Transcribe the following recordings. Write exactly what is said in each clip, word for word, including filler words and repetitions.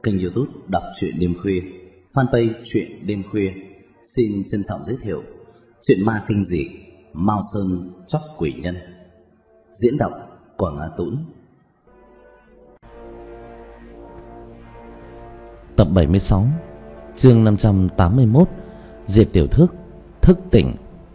kênh YouTube Đọc truyện đêm khuya, fanpage truyện đêm khuya xin trân trọng giới thiệu truyện ma kinh dị Mao Sơn Chóc Quỷ Nhân, diễn đọc Quảng Á Tũng. Tập bảy mươi sáu, chương năm trăm tám mươi mốt. Diệp Tiểu Thước thức tỉnh.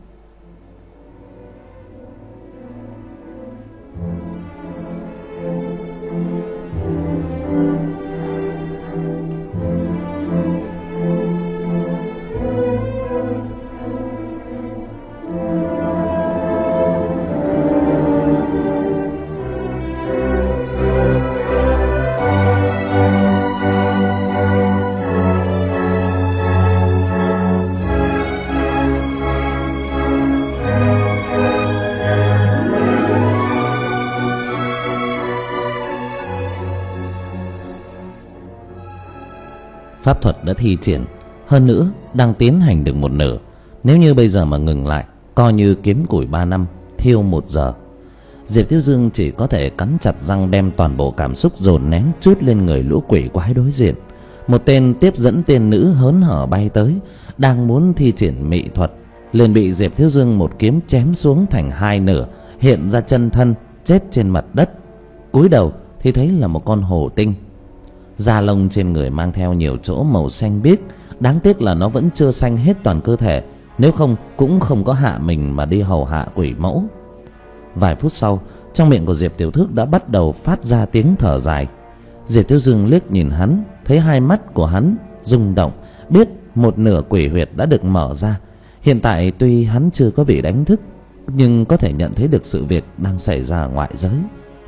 Pháp thuật đã thi triển, hơn nữa đang tiến hành được một nửa. Nếu như bây giờ mà ngừng lại, coi như kiếm củi ba năm thiêu một giờ. Diệp Thiếu Dương chỉ có thể cắn chặt răng, đem toàn bộ cảm xúc dồn nén trút lên người lũ quỷ quái đối diện. Một tên tiếp dẫn tiên nữ hớn hở bay tới, đang muốn thi triển mị thuật, liền bị Diệp Thiếu Dương một kiếm chém xuống thành hai nửa, hiện ra chân thân chết trên mặt đất. Cúi đầu thì thấy là một con hổ tinh. Da lông trên người mang theo nhiều chỗ màu xanh biếc, đáng tiếc là nó vẫn chưa xanh hết toàn cơ thể, nếu không cũng không có hạ mình mà đi hầu hạ quỷ mẫu. Vài phút sau, trong miệng của Diệp Tiểu Thước đã bắt đầu phát ra tiếng thở dài. Diệp Thiếu Dương liếc nhìn hắn, thấy hai mắt của hắn rung động, biết một nửa quỷ huyệt đã được mở ra. Hiện tại tuy hắn chưa có bị đánh thức, nhưng có thể nhận thấy được sự việc đang xảy ra ở ngoại giới.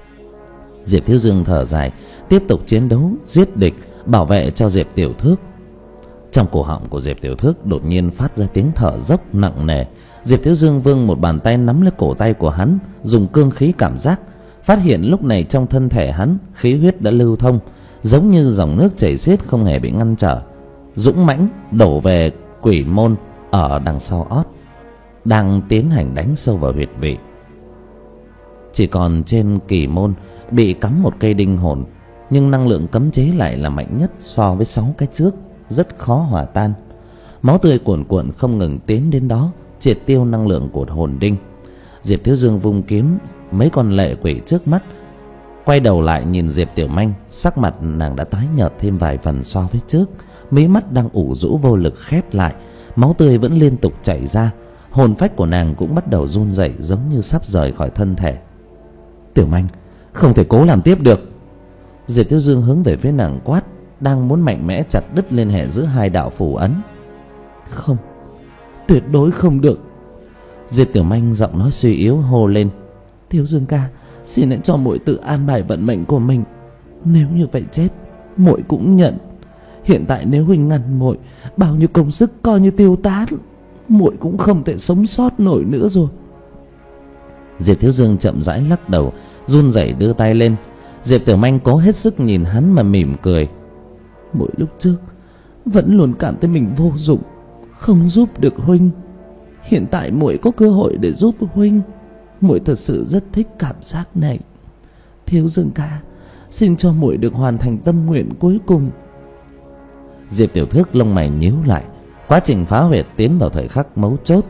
Diệp Thiếu Dương thở dài, tiếp tục chiến đấu, giết địch, bảo vệ cho Diệp Tiểu Thước. Trong cổ họng của Diệp Tiểu Thước đột nhiên phát ra tiếng thở dốc nặng nề. Diệp Thiếu Dương vươn một bàn tay nắm lấy cổ tay của hắn, dùng cương khí cảm giác, phát hiện lúc này trong thân thể hắn khí huyết đã lưu thông, giống như dòng nước chảy xiết không hề bị ngăn trở, dũng mãnh đổ về quỷ môn ở đằng sau ót, đang tiến hành đánh sâu vào huyệt vị. Chỉ còn trên kỳ môn bị cắm một cây đinh hồn, nhưng năng lượng cấm chế lại là mạnh nhất so với sáu cái trước, rất khó hòa tan. Máu tươi cuồn cuộn không ngừng tiến đến đó, triệt tiêu năng lượng của hồn đinh. Diệp Thiếu Dương vung kiếm mấy con lệ quỷ trước mắt, quay đầu lại nhìn Diệp Tiểu Manh, sắc mặt nàng đã tái nhợt thêm vài phần so với trước, mí mắt đang ủ rũ vô lực khép lại, máu tươi vẫn liên tục chảy ra, hồn phách của nàng cũng bắt đầu run rẩy giống như sắp rời khỏi thân thể. Tiểu Manh, không thể cố làm tiếp được. Diệp Thiếu Dương hướng về phía nàng quát, đang muốn mạnh mẽ chặt đứt liên hệ giữa hai đạo phù ấn. Không, tuyệt đối không được. Diệp Tiểu Manh giọng nói suy yếu hô lên, Thiếu Dương ca, xin hãy cho muội tự an bài vận mệnh của mình. Nếu như vậy chết, muội cũng nhận. Hiện tại nếu huynh ngăn muội, bao nhiêu công sức coi như tiêu tán, muội cũng không thể sống sót nổi nữa rồi. Diệp Thiếu Dương chậm rãi lắc đầu, run rẩy đưa tay lên. Diệp Tiểu Manh cố hết sức nhìn hắn mà mỉm cười. Mỗi lúc trước vẫn luôn cảm thấy mình vô dụng, không giúp được huynh. Hiện tại muội có cơ hội để giúp huynh, muội thật sự rất thích cảm giác này. Thiếu Dương ca, xin cho muội được hoàn thành tâm nguyện cuối cùng. Diệp Tiểu Thước lông mày nhíu lại, quá trình phá huyệt tiến vào thời khắc mấu chốt.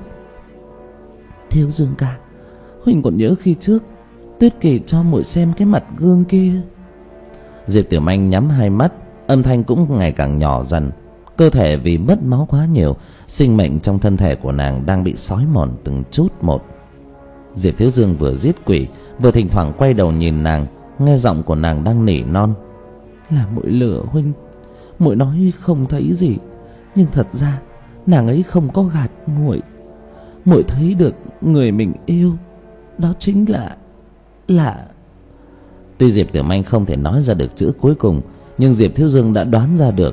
Thiếu Dương ca, huynh còn nhớ khi trước Tuyết Kỳ cho muội xem cái mặt gương kia? Diệp Tiểu Manh nhắm hai mắt, âm thanh cũng ngày càng nhỏ dần. Cơ thể vì mất máu quá nhiều, sinh mệnh trong thân thể của nàng đang bị xói mòn từng chút một. Diệp Thiếu Dương vừa giết quỷ, vừa thỉnh thoảng quay đầu nhìn nàng, nghe giọng của nàng đang nỉ non. Là muội lừa huynh, muội nói không thấy gì, nhưng thật ra nàng ấy không có gạt muội. Muội thấy được người mình yêu, đó chính là là Tuy Diệp Tiểu Manh không thể nói ra được chữ cuối cùng, nhưng Diệp Thiếu Dương đã đoán ra được.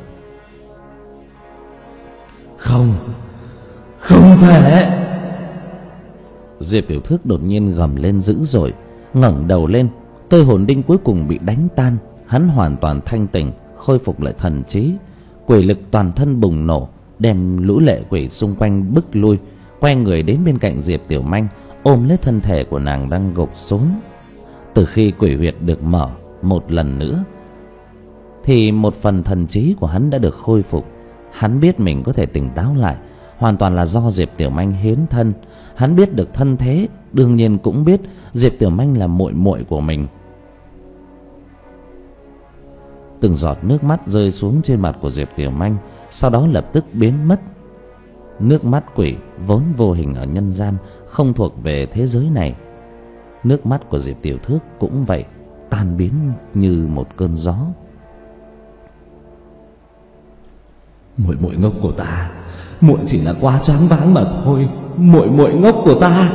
Không, không thể. Diệp Tiểu Thước đột nhiên gầm lên dữ dội, ngẩng đầu lên, cây hồn đinh cuối cùng bị đánh tan, hắn hoàn toàn thanh tỉnh, khôi phục lại thần trí, quỷ lực toàn thân bùng nổ, đem lũ lệ quỷ xung quanh bức lui, quay người đến bên cạnh Diệp Tiểu Manh, ôm lấy thân thể của nàng đang gục xuống. Từ khi quỷ huyệt được mở một lần nữa, thì một phần thần trí của hắn đã được khôi phục. Hắn biết mình có thể tỉnh táo lại, hoàn toàn là do Diệp Tiểu Manh hiến thân. Hắn biết được thân thế, đương nhiên cũng biết Diệp Tiểu Manh là muội muội của mình. Từng giọt nước mắt rơi xuống trên mặt của Diệp Tiểu Manh, sau đó lập tức biến mất. Nước mắt quỷ vốn vô hình ở nhân gian, không thuộc về thế giới này. Nước mắt của Diệp Tiểu Thước cũng vậy, tan biến như một cơn gió. Muội muội ngốc của ta, muội chỉ là quá choáng váng mà thôi. Muội muội ngốc của ta.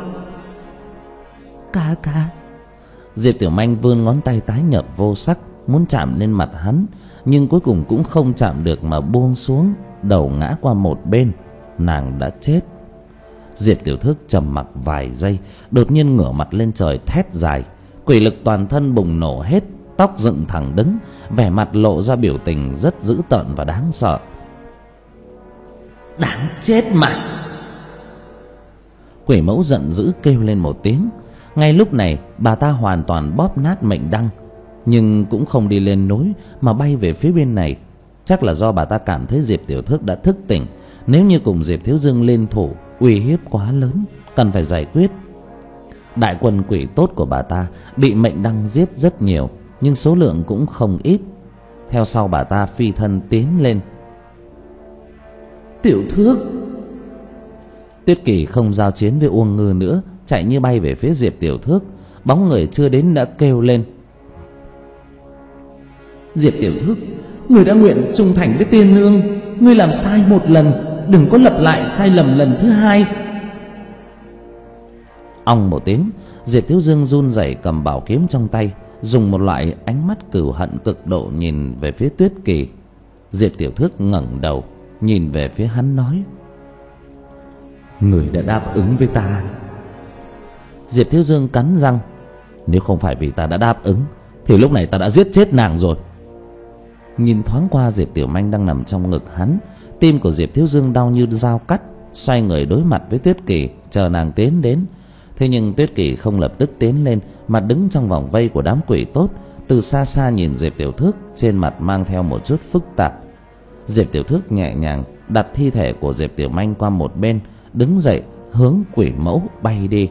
Ca ca. Diệp Tiểu Manh vươn ngón tay tái nhợt vô sắc muốn chạm lên mặt hắn, nhưng cuối cùng cũng không chạm được mà buông xuống, đầu ngã qua một bên. Nàng đã chết. Diệp Tiểu Thước trầm mặc vài giây, đột nhiên ngửa mặt lên trời thét dài. Quỷ lực toàn thân bùng nổ hết, tóc dựng thẳng đứng, vẻ mặt lộ ra biểu tình rất dữ tợn và đáng sợ. Đáng chết mà! Quỷ mẫu giận dữ kêu lên một tiếng. Ngay lúc này bà ta hoàn toàn bóp nát mệnh đăng, nhưng cũng không đi lên núi mà bay về phía bên này. Chắc là do bà ta cảm thấy Diệp Tiểu Thước đã thức tỉnh. Nếu như cùng Diệp Thiếu Dương liên thủ, uy hiếp quá lớn, cần phải giải quyết. Đại quân quỷ tốt của bà ta bị mệnh đăng giết rất nhiều, nhưng số lượng cũng không ít. Theo sau bà ta phi thân tiến lên. Tiểu Thước! Tuyết Kỳ không giao chiến với Uông Ngư nữa, chạy như bay về phía Diệp Tiểu Thước. Bóng người chưa đến đã kêu lên. Diệp Tiểu Thước, người đã nguyện trung thành với tiên nương, ngươi làm sai một lần, đừng có lặp lại sai lầm lần thứ hai. Ong một tiếng, Diệp Thiếu Dương run rẩy cầm bảo kiếm trong tay, dùng một loại ánh mắt cừu hận cực độ nhìn về phía Tuyết Kỳ. Diệp Tiểu Thước ngẩng đầu nhìn về phía hắn nói: Người đã đáp ứng với ta. Diệp Thiếu Dương cắn răng: Nếu không phải vì ta đã đáp ứng thì lúc này ta đã giết chết nàng rồi. Nhìn thoáng qua Diệp Tiểu Manh đang nằm trong ngực hắn, tim của Diệp Thiếu Dương đau như dao cắt, xoay người đối mặt với Tuyết Kỳ chờ nàng tiến đến. Thế nhưng Tuyết Kỳ không lập tức tiến lên mà đứng trong vòng vây của đám quỷ tốt, từ xa xa nhìn Diệp Tiểu Thước, trên mặt mang theo một chút phức tạp. Diệp Tiểu Thước nhẹ nhàng đặt thi thể của Diệp Tiểu Manh qua một bên, đứng dậy hướng quỷ mẫu bay đi.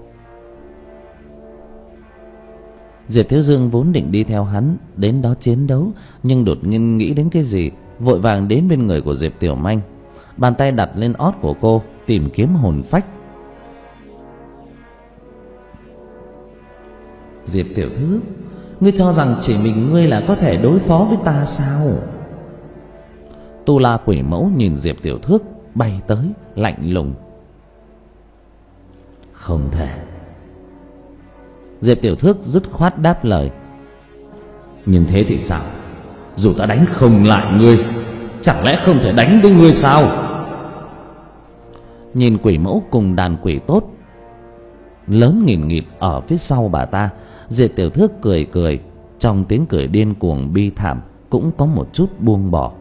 Diệp Thiếu Dương vốn định đi theo hắn đến đó chiến đấu, nhưng đột nhiên nghĩ đến cái gì, vội vàng đến bên người của Diệp Tiểu Manh, bàn tay đặt lên ót của cô tìm kiếm hồn phách. Diệp Tiểu Thước, ngươi cho rằng chỉ mình ngươi là có thể đối phó với ta sao? Tu La quỷ mẫu nhìn Diệp Tiểu Thước bay tới, lạnh lùng: Không thể. Diệp Tiểu Thước dứt khoát đáp lời: Nhưng thế thì sao? Dù ta đánh không lại ngươi, chẳng lẽ không thể đánh với ngươi sao? Nhìn quỷ mẫu cùng đàn quỷ tốt lớn nghìn nghịt ở phía sau bà ta, Diệp Tiểu Thước cười cười, trong tiếng cười điên cuồng bi thảm cũng có một chút buông bỏ.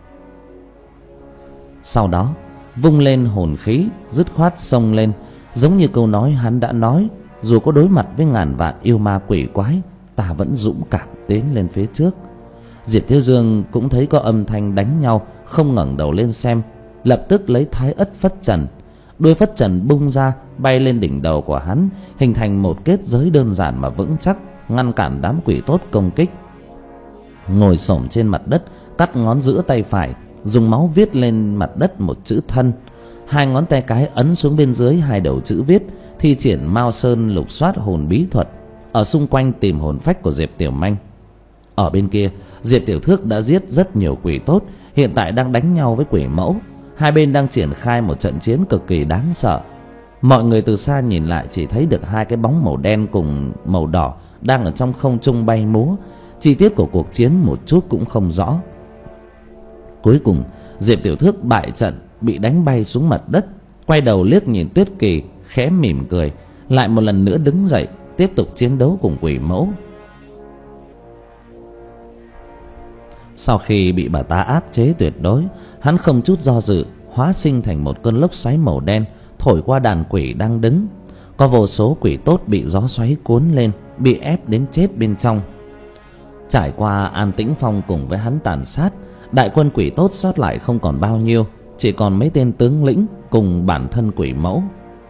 Sau đó vung lên hồn khí, dứt khoát xông lên, giống như câu nói hắn đã nói: dù có đối mặt với ngàn vạn yêu ma quỷ quái, ta vẫn dũng cảm tiến lên phía trước. Diệp Thiếu Dương cũng thấy có âm thanh đánh nhau, không ngẩng đầu lên xem, lập tức lấy thái ất phất trần. Đuôi phất trần bung ra, bay lên đỉnh đầu của hắn, hình thành một kết giới đơn giản mà vững chắc, ngăn cản đám quỷ tốt công kích. Ngồi xổm trên mặt đất, cắt ngón giữa tay phải, dùng máu viết lên mặt đất một chữ thân. Hai ngón tay cái ấn xuống bên dưới hai đầu chữ viết, thi triển Mao Sơn lục soát hồn bí thuật, ở xung quanh tìm hồn phách của Diệp Tiểu Manh. Ở bên kia, Diệp Tiểu Thước đã giết rất nhiều quỷ tốt, hiện tại đang đánh nhau với quỷ mẫu. Hai bên đang triển khai một trận chiến cực kỳ đáng sợ. Mọi người từ xa nhìn lại chỉ thấy được hai cái bóng màu đen cùng màu đỏ đang ở trong không trung bay múa. Chi tiết của cuộc chiến một chút cũng không rõ. Cuối cùng Diệp Tiểu Thước bại trận, bị đánh bay xuống mặt đất, quay đầu liếc nhìn Tuyết Kỳ, khẽ mỉm cười, lại một lần nữa đứng dậy tiếp tục chiến đấu cùng quỷ mẫu. Sau khi bị bà ta áp chế tuyệt đối, hắn không chút do dự hóa sinh thành một cơn lốc xoáy màu đen, thổi qua đàn quỷ đang đứng. Có vô số quỷ tốt bị gió xoáy cuốn lên, bị ép đến chết bên trong. Trải qua An Tĩnh Phong cùng với hắn tàn sát, đại quân quỷ tốt sót lại không còn bao nhiêu, chỉ còn mấy tên tướng lĩnh cùng bản thân quỷ mẫu.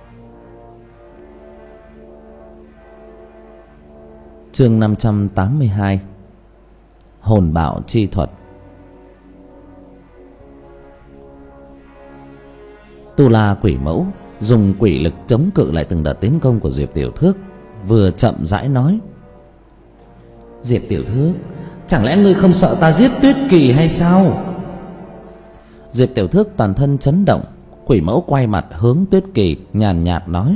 Chương năm trăm tám mươi hai. Hồn bạo chi thuật. Tu La quỷ mẫu dùng quỷ lực chống cự lại từng đợt tiến công của Diệp Tiểu Thước, vừa chậm rãi nói: Diệp Tiểu Thước, chẳng lẽ ngươi không sợ ta giết Tuyết Kỳ hay sao? Diệp Tiểu Thước toàn thân chấn động. Quỷ mẫu quay mặt hướng Tuyết Kỳ, nhàn nhạt nói: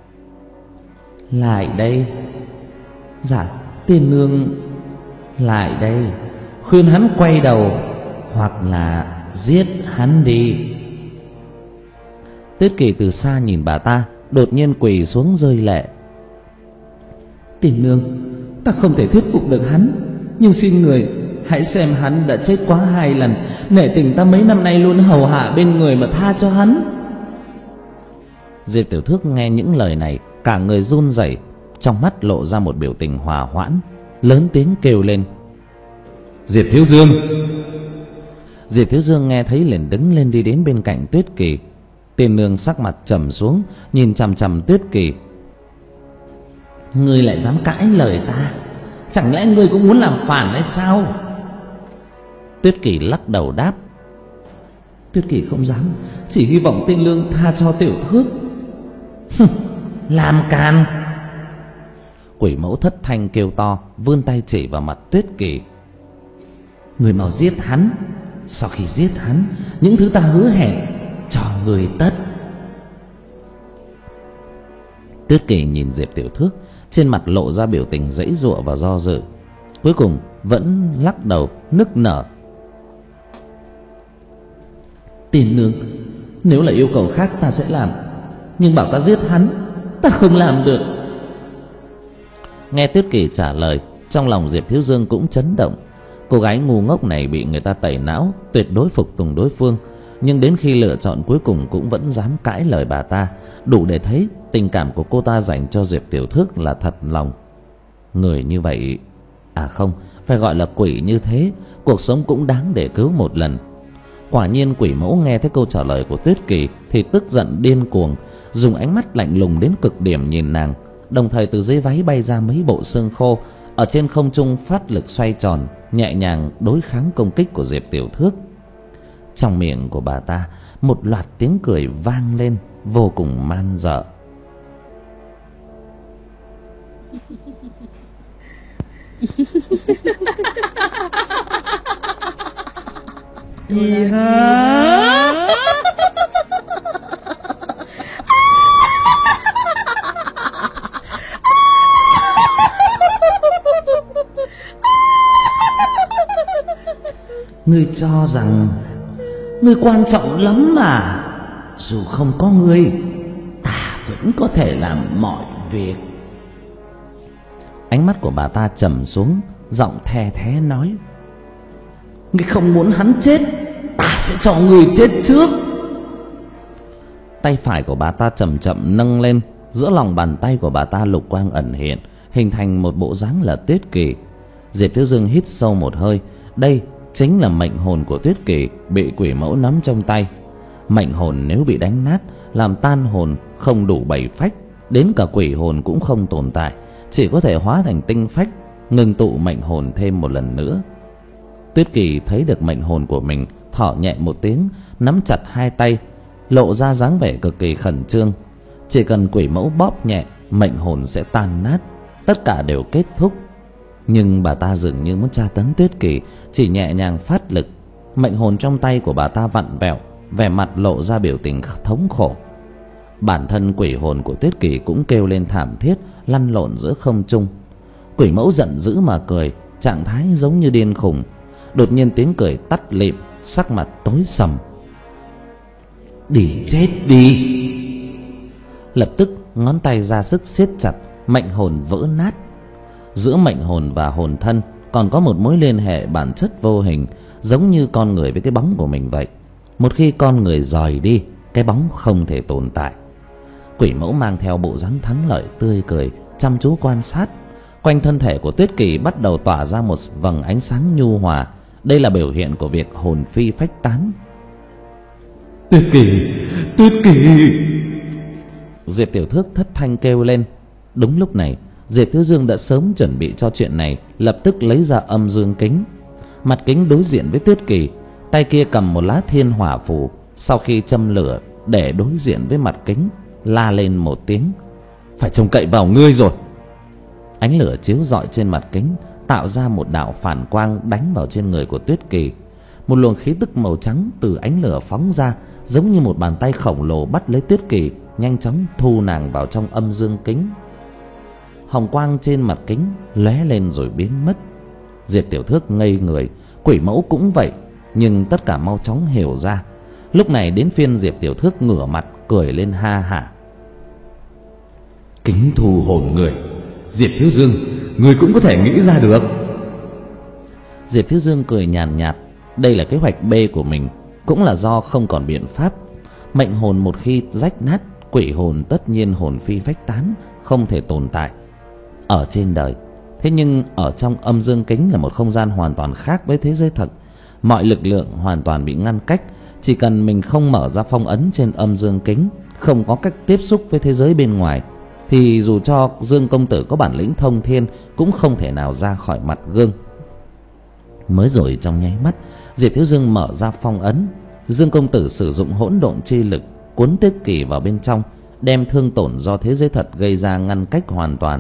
Lại đây. Dạ, tiên nương. Lại đây, khuyên hắn quay đầu, hoặc là giết hắn đi. Tuyết Kỳ từ xa nhìn bà ta, đột nhiên quỳ xuống rơi lệ. Tiên nương, ta không thể thuyết phục được hắn, nhưng xin người hãy xem hắn đã chết quá hai lần, nể tình ta mấy năm nay luôn hầu hạ bên người mà tha cho hắn. Diệp Tiểu Thước nghe những lời này, cả người run rẩy, trong mắt lộ ra một biểu tình hòa hoãn, lớn tiếng kêu lên: Diệp Thiếu Dương! Diệp Thiếu Dương nghe thấy liền đứng lên đi đến bên cạnh Tuyết Kỳ. Tiên nương sắc mặt trầm xuống, nhìn chằm chằm Tuyết Kỳ. Ngươi lại dám cãi lời ta? Chẳng lẽ ngươi cũng muốn làm phản hay sao? Tuyết Kỳ lắc đầu đáp: Tuyết Kỳ không dám, chỉ hy vọng tiên nương tha cho Tiểu Thước. Làm càn! Quỷ mẫu thất thanh kêu to, vươn tay chỉ vào mặt Tuyết Kỳ. Người mau giết hắn. Sau khi giết hắn, những thứ ta hứa hẹn cho người tất. Tuyết Kỳ nhìn Diệp Tiểu Thước, trên mặt lộ ra biểu tình giãy giụa và do dự, cuối cùng vẫn lắc đầu nức nở. Tiên nương, nếu là yêu cầu khác ta sẽ làm, nhưng bảo ta giết hắn, ta không làm được. Nghe Tuyết Kỳ trả lời, trong lòng Diệp Thiếu Dương cũng chấn động. Cô gái ngu ngốc này bị người ta tẩy não, tuyệt đối phục tùng đối phương, nhưng đến khi lựa chọn cuối cùng cũng vẫn dám cãi lời bà ta, đủ để thấy tình cảm của cô ta dành cho Diệp Tiểu Thước là thật lòng. Người như vậy, à không, phải gọi là quỷ như thế, cuộc sống cũng đáng để cứu một lần. Quả nhiên quỷ mẫu nghe thấy câu trả lời của Tuyết Kỳ thì tức giận điên cuồng, dùng ánh mắt lạnh lùng đến cực điểm nhìn nàng, đồng thời từ dưới váy bay ra mấy bộ xương khô, ở trên không trung phát lực xoay tròn, nhẹ nhàng đối kháng công kích của Diệp Tiểu Thước. Trong miệng của bà ta, một loạt tiếng cười vang lên, vô cùng man dợ. Gì hả? Ngươi cho rằng ngươi quan trọng lắm mà. Dù không có ngươi, ta vẫn có thể làm mọi việc. Ánh mắt của bà ta trầm xuống, giọng the thé nói: Ngươi không muốn hắn chết, ta sẽ cho ngươi chết trước. Tay phải của bà ta chậm chậm nâng lên, giữa lòng bàn tay của bà ta lục quang ẩn hiện, hình thành một bộ dáng là Tuyết Kỳ. Diệp Thiếu Dương hít sâu một hơi, đây chính là mệnh hồn của Tuyết Kỳ bị quỷ mẫu nắm trong tay. Mệnh hồn nếu bị đánh nát, làm tan hồn không đủ bảy phách, đến cả quỷ hồn cũng không tồn tại, chỉ có thể hóa thành tinh phách, ngừng tụ mệnh hồn thêm một lần nữa. Tuyết Kỳ thấy được mệnh hồn của mình, thở nhẹ một tiếng, nắm chặt hai tay, lộ ra dáng vẻ cực kỳ khẩn trương. Chỉ cần quỷ mẫu bóp nhẹ, mệnh hồn sẽ tan nát, tất cả đều kết thúc. Nhưng bà ta dường như muốn tra tấn Tuyết Kỳ, chỉ nhẹ nhàng phát lực, mệnh hồn trong tay của bà ta vặn vẹo, vẻ mặt lộ ra biểu tình thống khổ. Bản thân quỷ hồn của Tuyết Kỳ cũng kêu lên thảm thiết, lăn lộn giữa không trung. Quỷ mẫu giận dữ mà cười, trạng thái giống như điên khùng. Đột nhiên tiếng cười tắt lịm, sắc mặt tối sầm. Đi chết đi! Lập tức ngón tay ra sức siết chặt, mệnh hồn vỡ nát. Giữa mệnh hồn và hồn thân còn có một mối liên hệ bản chất vô hình, giống như con người với cái bóng của mình vậy. Một khi con người rời đi, cái bóng không thể tồn tại. Quỷ mẫu mang theo bộ dáng thắng lợi tươi cười, chăm chú quan sát. Quanh thân thể của Tuyết Kỳ bắt đầu tỏa ra một vầng ánh sáng nhu hòa. Đây là biểu hiện của việc hồn phi phách tán. Tuyết Kỳ, Tuyết Kỳ! Diệp Tiểu Thước thất thanh kêu lên. Đúng lúc này, Diệp Thiếu Dương đã sớm chuẩn bị cho chuyện này, lập tức lấy ra âm dương kính. Mặt kính đối diện với Tuyết Kỳ, tay kia cầm một lá thiên hỏa phù. Sau khi châm lửa để đối diện với mặt kính, la lên một tiếng: phải trông cậy vào ngươi rồi. Ánh lửa chiếu rọi trên mặt kính, tạo ra một đạo phản quang đánh vào trên người của Tuyết Kỳ. Một luồng khí tức màu trắng từ ánh lửa phóng ra, giống như một bàn tay khổng lồ bắt lấy Tuyết Kỳ, nhanh chóng thu nàng vào trong âm dương kính. Hồng quang trên mặt kính lóe lên rồi biến mất. Diệp Tiểu Thước ngây người, Quỷ Mẫu cũng vậy, nhưng tất cả mau chóng hiểu ra. Lúc này đến phiên Diệp Tiểu Thước ngửa mặt cười lên ha hả: kính thu hồn người, Diệp Thiếu Dương, người cũng có thể nghĩ ra được. Diệp Thiếu Dương cười nhàn nhạt, đây là kế hoạch B của mình, cũng là do không còn biện pháp. Mệnh hồn một khi rách nát, quỷ hồn tất nhiên hồn phi phách tán, không thể tồn tại ở trên đời. Thế nhưng ở trong âm dương kính là một không gian hoàn toàn khác với thế giới thật. Mọi lực lượng hoàn toàn bị ngăn cách. Chỉ cần mình không mở ra phong ấn trên âm dương kính, không có cách tiếp xúc với thế giới bên ngoài, thì dù cho Dương công tử có bản lĩnh thông thiên cũng không thể nào ra khỏi mặt gương. Mới rồi trong nháy mắt, Diệp Thiếu Dương mở ra phong ấn. Dương công tử sử dụng hỗn độn chi lực cuốn Tuyết Kỳ vào bên trong, đem thương tổn do thế giới thật gây ra ngăn cách hoàn toàn.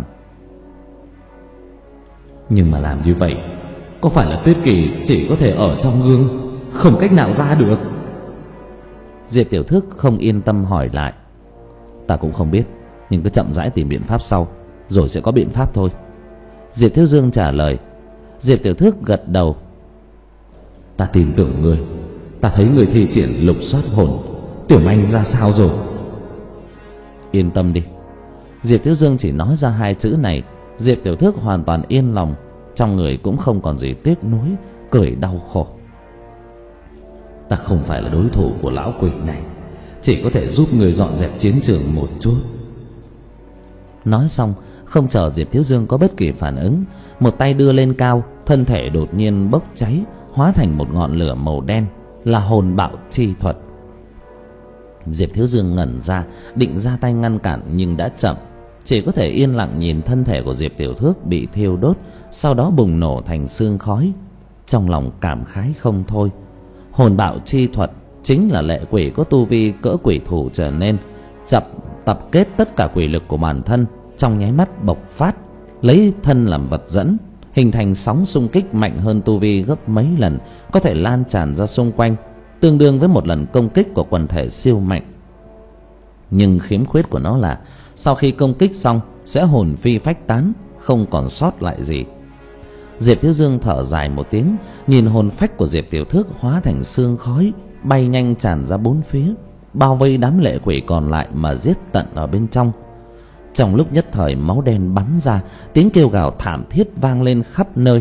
Nhưng mà làm như vậy, có phải là Tuyết Kỳ chỉ có thể ở trong gương, không cách nào ra được? Diệp Tiểu Thước không yên tâm hỏi lại: ta cũng không biết, nhưng cứ chậm rãi tìm biện pháp sau, rồi sẽ có biện pháp thôi. Diệp Thiếu Dương trả lời. Diệp Tiểu Thước gật đầu: ta tin tưởng người. Ta thấy người thi triển lục soát hồn. Tiểu Manh ra sao rồi? Yên tâm đi. Diệp Thiếu Dương chỉ nói ra hai chữ này, Diệp Tiểu Thước hoàn toàn yên lòng, trong người cũng không còn gì tiếc nuối, cười đau khổ. Ta không phải là đối thủ của lão quỷ này, chỉ có thể giúp người dọn dẹp chiến trường một chút. Nói xong, không chờ Diệp Thiếu Dương có bất kỳ phản ứng, một tay đưa lên cao, thân thể đột nhiên bốc cháy, hóa thành một ngọn lửa màu đen, là hồn bạo chi thuật. Diệp Thiếu Dương ngẩn ra, định ra tay ngăn cản nhưng đã chậm, chỉ có thể yên lặng nhìn thân thể của Diệp Tiểu Thước bị thiêu đốt, sau đó bùng nổ thành sương khói. Trong lòng cảm khái không thôi. Hồn bạo chi thuật chính là lệ quỷ có tu vi cỡ quỷ thủ trở nên, chập tập kết tất cả quỷ lực của bản thân, trong nháy mắt bộc phát, lấy thân làm vật dẫn, hình thành sóng xung kích mạnh hơn tu vi gấp mấy lần, có thể lan tràn ra xung quanh, tương đương với một lần công kích của quần thể siêu mạnh. Nhưng khiếm khuyết của nó là sau khi công kích xong sẽ hồn phi phách tán, không còn sót lại gì. Diệp Thiếu Dương thở dài một tiếng, nhìn hồn phách của Diệp Tiểu Thước hóa thành sương khói, bay nhanh tràn ra bốn phía, bao vây đám lệ quỷ còn lại mà giết tận ở bên trong. Trong lúc nhất thời máu đen bắn ra, tiếng kêu gào thảm thiết vang lên khắp nơi.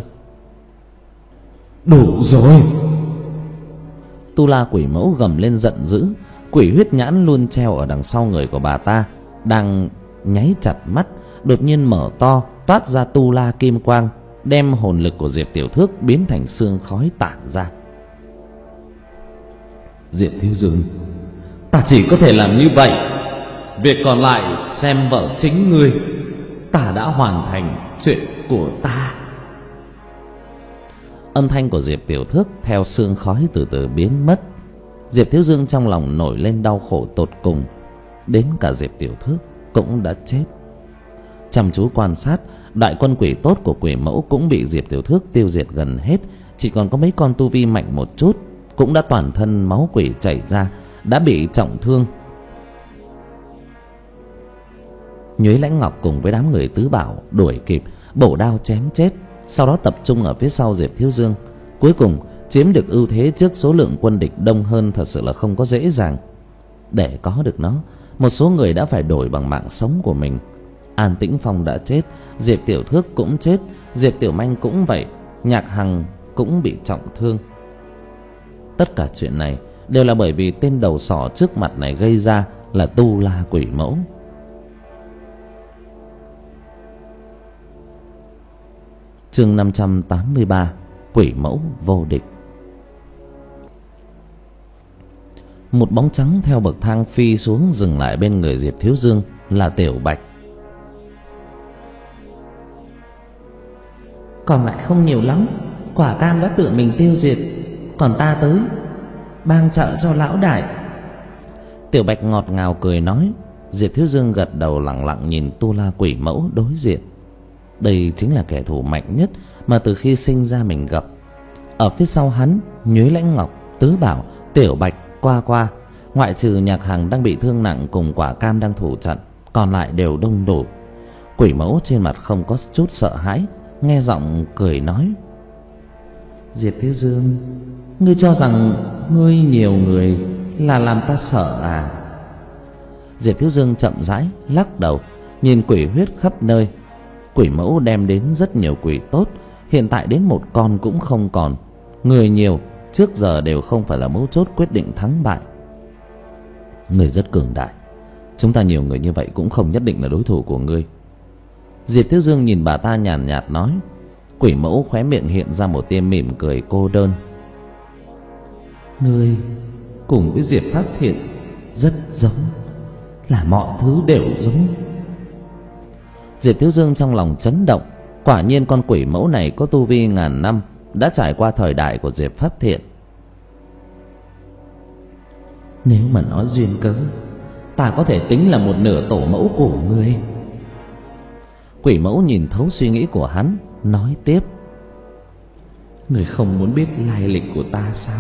Đủ rồi! Tu La Quỷ Mẫu gầm lên giận dữ, quỷ huyết nhãn luôn treo ở đằng sau người của bà ta đang nháy chặt mắt, đột nhiên mở to, toát ra tu la kim quang, đem hồn lực của Diệp Tiểu Thước biến thành sương khói tản ra. Diệp Thiếu Dương, ta chỉ có thể làm như vậy. Việc còn lại xem vợ chính ngươi. Ta đã hoàn thành chuyện của ta. Âm thanh của Diệp Tiểu Thước theo sương khói từ từ biến mất. Diệp Thiếu Dương trong lòng nổi lên đau khổ tột cùng. Đến cả Diệp Tiểu Thước cũng đã chết. Chăm chú quan sát, đại quân quỷ tốt của Quỷ Mẫu cũng bị Diệp Tiểu Thước tiêu diệt gần hết. Chỉ còn có mấy con tu vi mạnh một chút cũng đã toàn thân máu quỷ chảy ra, đã bị trọng thương. Nhuế Lãnh Ngọc cùng với đám người tứ bảo đuổi kịp, bổ đao chém chết, sau đó tập trung ở phía sau Diệp Thiếu Dương. Cuối cùng chiếm được ưu thế trước số lượng quân địch đông hơn thật sự là không có dễ dàng. Để có được nó, một số người đã phải đổi bằng mạng sống của mình. An Tĩnh Phong đã chết, Diệp Tiểu Thước cũng chết, Diệp Tiểu Manh cũng vậy, Nhạc Hằng cũng bị trọng thương. Tất cả chuyện này đều là bởi vì tên đầu sỏ trước mặt này gây ra là Tu La Quỷ Mẫu. Chương năm trăm tám mươi ba. Quỷ mẫu vô địch. Một bóng trắng theo bậc thang phi xuống, dừng lại bên người Diệp Thiếu Dương, là Tiểu Bạch. Còn lại không nhiều lắm, quả cam đã tự mình tiêu diệt, còn ta tới bang trợ cho lão đại. Tiểu Bạch ngọt ngào cười nói. Diệp Thiếu Dương gật đầu, lặng lặng nhìn Tu La quỷ mẫu đối diện. Đây chính là kẻ thù mạnh nhất mà từ khi sinh ra mình gặp. Ở phía sau hắn, Nhuế Lãnh Ngọc, Tứ Bảo, Tiểu Bạch, Qua Qua, ngoại trừ Nhạc Hằng đang bị thương nặng cùng Quả Cam đang thủ trận, còn lại đều đông đủ. Quỷ mẫu trên mặt không có chút sợ hãi, nghe giọng cười nói: Diệp Thiếu Dương, ngươi cho rằng ngươi nhiều người là làm ta sợ à? Diệp Thiếu Dương chậm rãi lắc đầu, nhìn quỷ huyết khắp nơi. Quỷ mẫu đem đến rất nhiều quỷ tốt, hiện tại đến một con cũng không còn. Người nhiều trước giờ đều không phải là mấu chốt quyết định thắng bại. Người rất cường đại, chúng ta nhiều người như vậy cũng không nhất định là đối thủ của ngươi. Diệp Thiếu Dương nhìn bà ta nhàn nhạt nói. Quỷ mẫu khóe miệng hiện ra một tia mỉm cười cô đơn. Ngươi cùng với Diệp Pháp Thiện rất giống, là mọi thứ đều giống. Diệp Thiếu Dương trong lòng chấn động. Quả nhiên con quỷ mẫu này có tu vi ngàn năm, đã trải qua thời đại của Diệp Pháp Thiện. Nếu mà nói duyên cớ, ta có thể tính là một nửa tổ mẫu của ngươi. Quỷ mẫu nhìn thấu suy nghĩ của hắn, nói tiếp. Ngươi không muốn biết lai lịch của ta sao?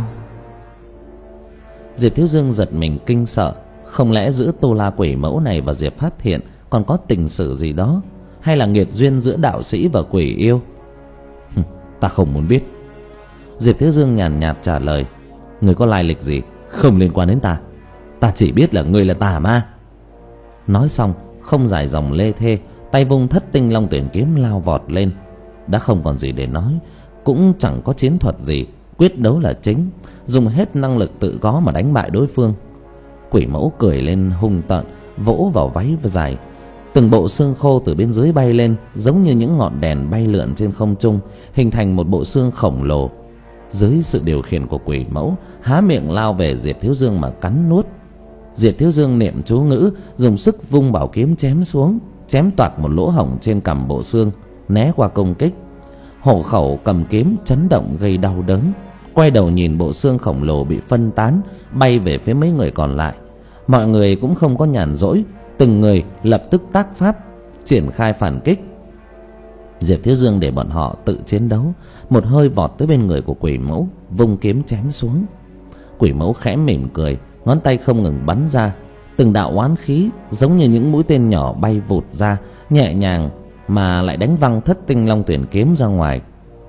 Diệp Thiếu Dương giật mình kinh sợ. Không lẽ giữa Tu La quỷ mẫu này và Diệp Pháp Thiện còn có tình sử gì đó, hay là nghiệt duyên giữa đạo sĩ và quỷ yêu? Ta không muốn biết. Diệp Thiếu Dương nhàn nhạt trả lời. Người có lai lịch gì không liên quan đến ta. Ta chỉ biết là ngươi là tà ma. Nói xong không dài dòng lê thê, tay vung Thất Tinh Long Tuyển kiếm lao vọt lên. Đã không còn gì để nói, cũng chẳng có chiến thuật gì, quyết đấu là chính, dùng hết năng lực tự có mà đánh bại đối phương. Quỷ mẫu cười lên hung tợn, vỗ vào váy và dài. Từng bộ xương khô từ bên dưới bay lên, giống như những ngọn đèn bay lượn trên không trung, hình thành một bộ xương khổng lồ. Dưới sự điều khiển của quỷ mẫu, há miệng lao về Diệp Thiếu Dương mà cắn nuốt. Diệp Thiếu Dương niệm chú ngữ, dùng sức vung bảo kiếm chém xuống, chém toạc một lỗ hổng trên cằm bộ xương, né qua công kích. Hổ khẩu cầm kiếm chấn động gây đau đớn, quay đầu nhìn bộ xương khổng lồ bị phân tán, bay về phía mấy người còn lại. Mọi người cũng không có nhàn rỗi, từng người lập tức tác pháp, triển khai phản kích. Diệp Thiếu Dương để bọn họ tự chiến đấu, một hơi vọt tới bên người của quỷ mẫu, vung kiếm chém xuống. Quỷ mẫu khẽ mỉm cười, ngón tay không ngừng bắn ra. Từng đạo oán khí giống như những mũi tên nhỏ bay vụt ra, nhẹ nhàng mà lại đánh văng Thất Tinh Long Tuyển kiếm ra ngoài.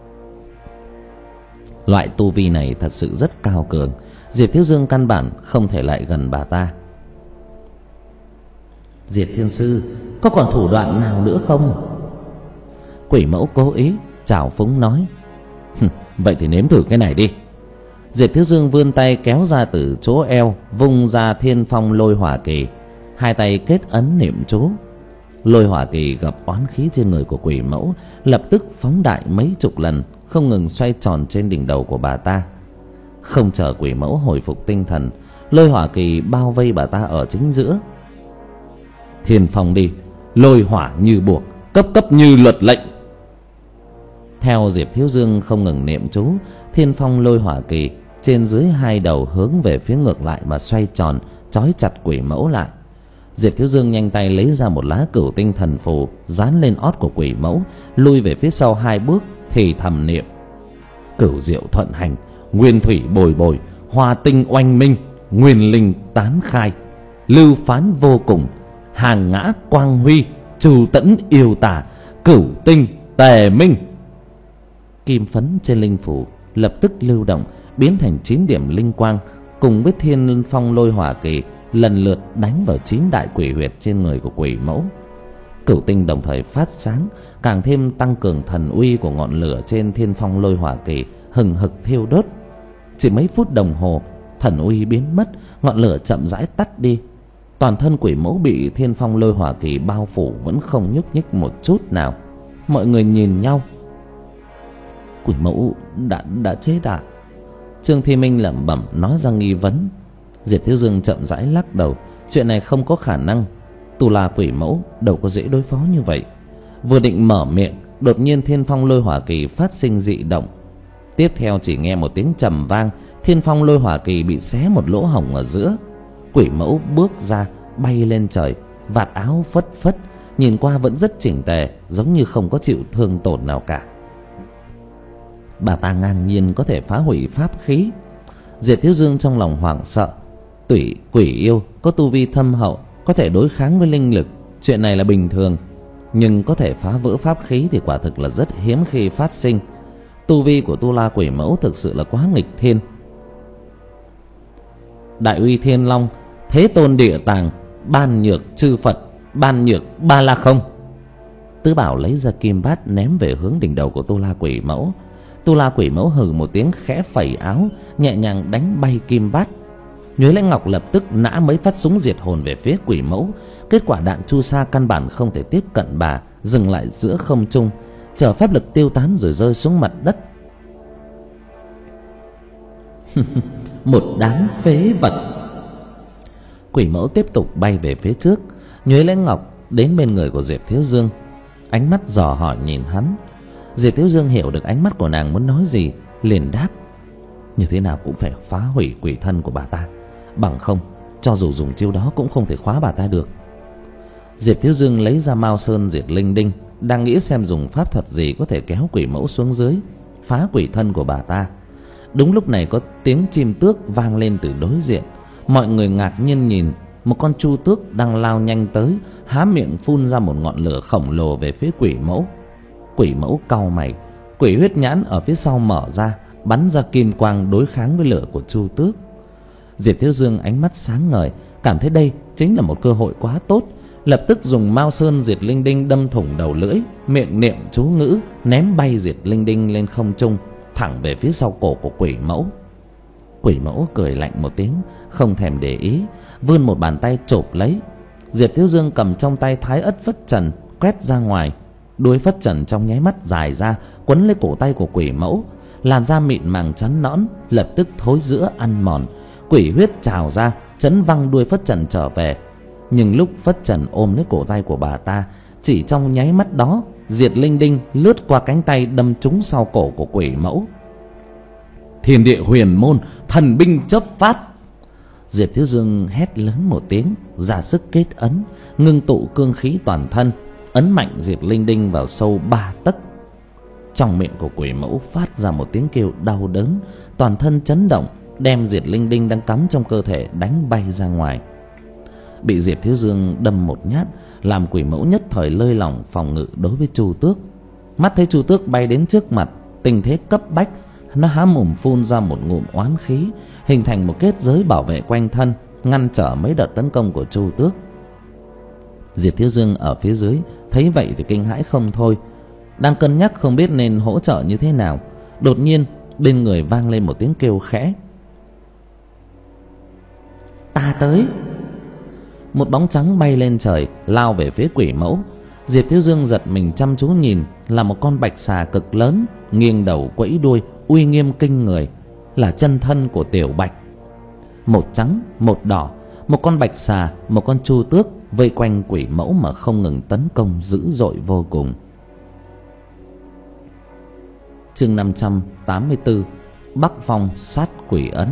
Loại tu vi này thật sự rất cao cường, Diệp Thiếu Dương căn bản không thể lại gần bà ta. Diệp Thiên Sư, có còn thủ đoạn nào nữa không? Quỷ mẫu cố ý trào phúng nói. Vậy thì nếm thử cái này đi. Diệp Thiếu Dương vươn tay kéo ra từ chỗ eo, vung ra Thiên Phong Lôi Hỏa Kỳ, hai tay kết ấn niệm chú. Lôi Hỏa Kỳ gặp oán khí trên người của quỷ mẫu, lập tức phóng đại mấy chục lần, không ngừng xoay tròn trên đỉnh đầu của bà ta. Không chờ quỷ mẫu hồi phục tinh thần, Lôi Hỏa Kỳ bao vây bà ta ở chính giữa. Thiên phong đi, lôi hỏa như buộc, cấp cấp như luật lệnh. Theo Diệp Thiếu Dương không ngừng niệm chú, Thiên Phong Lôi Hỏa Kỳ trên dưới hai đầu hướng về phía ngược lại mà xoay tròn, trói chặt quỷ mẫu lại. Diệp Thiếu Dương nhanh tay lấy ra một lá Cửu Tinh Thần Phù, dán lên ót của quỷ mẫu, lui về phía sau hai bước, thì thầm niệm: Cửu diệu thuận hành, nguyên thủy bồi bồi, hoa tinh oanh minh, nguyên linh tán khai, lưu phán vô cùng, hàng ngã quang huy, trù tẫn yêu tả, cửu tinh tề minh. Kim phấn trên linh phủ lập tức lưu động, biến thành chín điểm linh quang, cùng với Thiên Phong Lôi Hỏa Kỳ lần lượt đánh vào chín đại quỷ huyệt trên người của quỷ mẫu. Cửu tinh đồng thời phát sáng, càng thêm tăng cường thần uy của ngọn lửa trên Thiên Phong Lôi Hỏa Kỳ hừng hực thiêu đốt. Chỉ mấy phút đồng hồ, thần uy biến mất, ngọn lửa chậm rãi tắt đi. Toàn thân quỷ mẫu bị Thiên Phong Lôi Hỏa Kỳ bao phủ, vẫn không nhúc nhích một chút nào. Mọi người nhìn nhau. Quỷ mẫu đã đã chết à? Trương Thi Minh lẩm bẩm nói ra nghi vấn. Diệp Thiếu Dương chậm rãi lắc đầu. Chuyện này không có khả năng. Tu La quỷ mẫu đâu có dễ đối phó như vậy. Vừa định mở miệng, đột nhiên Thiên Phong Lôi Hỏa Kỳ phát sinh dị động. Tiếp theo chỉ nghe một tiếng trầm vang, Thiên Phong Lôi Hỏa Kỳ bị xé một lỗ hổng ở giữa. Quỷ mẫu bước ra, bay lên trời, vạt áo phất phất, nhìn qua vẫn rất chỉnh tề, giống như không có chịu thương tổn nào cả. Bà ta ngang nhiên có thể phá hủy pháp khí. Diệp Thiếu Dương trong lòng hoảng sợ. Tủy quỷ yêu có tu vi thâm hậu, có thể đối kháng với linh lực, chuyện này là bình thường. Nhưng có thể phá vỡ pháp khí thì quả thực là rất hiếm khi phát sinh. Tu vi của Tu La quỷ mẫu thực sự là quá nghịch thiên. Đại uy thiên long, thế tôn địa tàng, ban nhược chư Phật, ban nhược ba la không. Tứ Bảo lấy ra kim bát ném về hướng đỉnh đầu của Tu La quỷ mẫu. Tu La quỷ mẫu hừ một tiếng khẽ phẩy áo, nhẹ nhàng đánh bay kim bát. Nhuế Lãnh Ngọc lập tức nã mấy phát súng diệt hồn về phía quỷ mẫu. Kết quả đạn chu sa căn bản không thể tiếp cận bà, dừng lại giữa không trung, chờ pháp lực tiêu tán rồi rơi xuống mặt đất. Một đám phế vật. Quỷ mẫu tiếp tục bay về phía trước. Nhuế Lãnh Ngọc đến bên người của Diệp Thiếu Dương, ánh mắt dò hỏi nhìn hắn. Diệp Thiếu Dương hiểu được ánh mắt của nàng muốn nói gì, liền đáp: như thế nào cũng phải phá hủy quỷ thân của bà ta, bằng không cho dù dùng chiêu đó cũng không thể khóa bà ta được. Diệp Thiếu Dương lấy ra Mao Sơn Diệt Linh Đinh, đang nghĩ xem dùng pháp thuật gì có thể kéo quỷ mẫu xuống dưới, phá quỷ thân của bà ta. Đúng lúc này có tiếng chim tước vang lên từ đối diện. Mọi người ngạc nhiên nhìn, một con chu tước đang lao nhanh tới, há miệng phun ra một ngọn lửa khổng lồ về phía quỷ mẫu. Quỷ mẫu cau mày, quỷ huyết nhãn ở phía sau mở ra, bắn ra kim quang đối kháng với lửa của chu tước. Diệp Thiếu Dương ánh mắt sáng ngời, cảm thấy đây chính là một cơ hội quá tốt, lập tức dùng Mao Sơn Diệt Linh Đinh đâm thủng đầu lưỡi, miệng niệm chú ngữ, ném bay Diệt Linh Đinh lên không trung, thẳng về phía sau cổ của quỷ mẫu. Quỷ mẫu cười lạnh một tiếng, không thèm để ý, vươn một bàn tay chộp lấy. Diệp Thiếu Dương cầm trong tay Thái Ất Phất Trần quét ra ngoài, đuôi phất trần trong nháy mắt dài ra, quấn lấy cổ tay của quỷ mẫu. Làn da mịn màng trắng nõn lập tức thối rữa ăn mòn, quỷ huyết trào ra, chấn văng đuôi phất trần trở về. Nhưng lúc phất trần ôm lấy cổ tay của bà ta, chỉ trong nháy mắt đó, Diệt Linh Đinh lướt qua cánh tay đâm trúng sau cổ của quỷ mẫu. Thiên địa huyền môn, thần binh chớp phát. Diệp Thiếu Dương hét lớn một tiếng, ra sức kết ấn, ngưng tụ cương khí toàn thân, ấn mạnh Diệt Linh Đinh vào sâu ba tấc. Trong miệng của quỷ mẫu phát ra một tiếng kêu đau đớn, toàn thân chấn động, đem Diệt Linh Đinh đang cắm trong cơ thể đánh bay ra ngoài. Bị Diệp Thiếu Dương đâm một nhát, làm quỷ mẫu nhất thời lơi lỏng phòng ngự đối với chu tước. Mắt thấy chu tước bay đến trước mặt, tình thế cấp bách, nó há mồm phun ra một ngụm oán khí, hình thành một kết giới bảo vệ quanh thân, ngăn trở mấy đợt tấn công của chu tước. Diệp Thiếu Dương ở phía dưới thấy vậy thì kinh hãi không thôi, đang cân nhắc không biết nên hỗ trợ như thế nào. Đột nhiên bên người vang lên một tiếng kêu khẽ: ta tới. Một bóng trắng bay lên trời, lao về phía quỷ mẫu. Diệp Thiếu Dương giật mình chăm chú nhìn, là một con bạch xà cực lớn, nghiêng đầu quẫy đuôi, uy nghiêm kinh người, là chân thân của Tiểu Bạch. Một trắng một đỏ, một con bạch xà, một con chu tước vây quanh quỷ mẫu mà không ngừng tấn công dữ dội vô cùng. Chương năm trăm tám mươi tư, Bắc Phong sát quỷ ấn.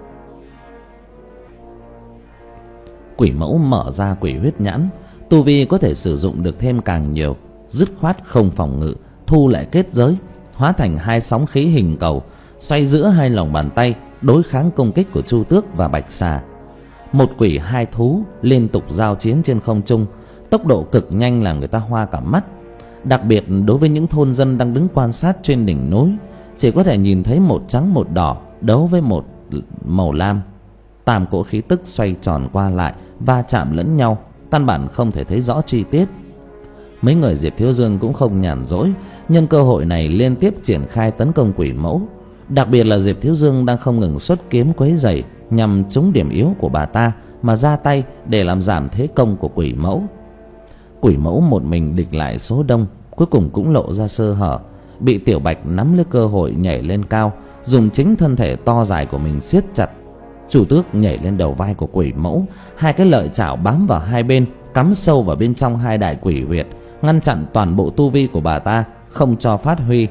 Quỷ mẫu mở ra quỷ huyết nhãn, tu vi có thể sử dụng được thêm càng nhiều, dứt khoát không phòng ngự, thu lại kết giới, hóa thành hai sóng khí hình cầu, xoay giữa hai lòng bàn tay đối kháng công kích của chu tước và bạch xà. Một quỷ hai thú liên tục giao chiến trên không trung, tốc độ cực nhanh làm người ta hoa cả mắt. Đặc biệt đối với những thôn dân đang đứng quan sát trên đỉnh núi, chỉ có thể nhìn thấy một trắng một đỏ đấu với một màu lam. Tam cỗ khí tức xoay tròn qua lại, va chạm lẫn nhau, căn bản không thể thấy rõ chi tiết. Mấy người Diệp Thiếu Dương cũng không nhàn rỗi, nhân cơ hội này liên tiếp triển khai tấn công quỷ mẫu. Đặc biệt là Diệp Thiếu Dương đang không ngừng xuất kiếm quấy rầy, nhằm trúng điểm yếu của bà ta mà ra tay để làm giảm thế công của quỷ mẫu. Quỷ mẫu một mình địch lại số đông, cuối cùng cũng lộ ra sơ hở. bị Tiểu Bạch nắm lấy cơ hội nhảy lên cao, dùng chính thân thể to dài của mình siết chặt. Chu Tước nhảy lên đầu vai của quỷ mẫu, hai cái lợi chảo bám vào hai bên, cắm sâu vào bên trong hai đại quỷ huyệt, ngăn chặn toàn bộ tu vi của bà ta, không cho phát huy.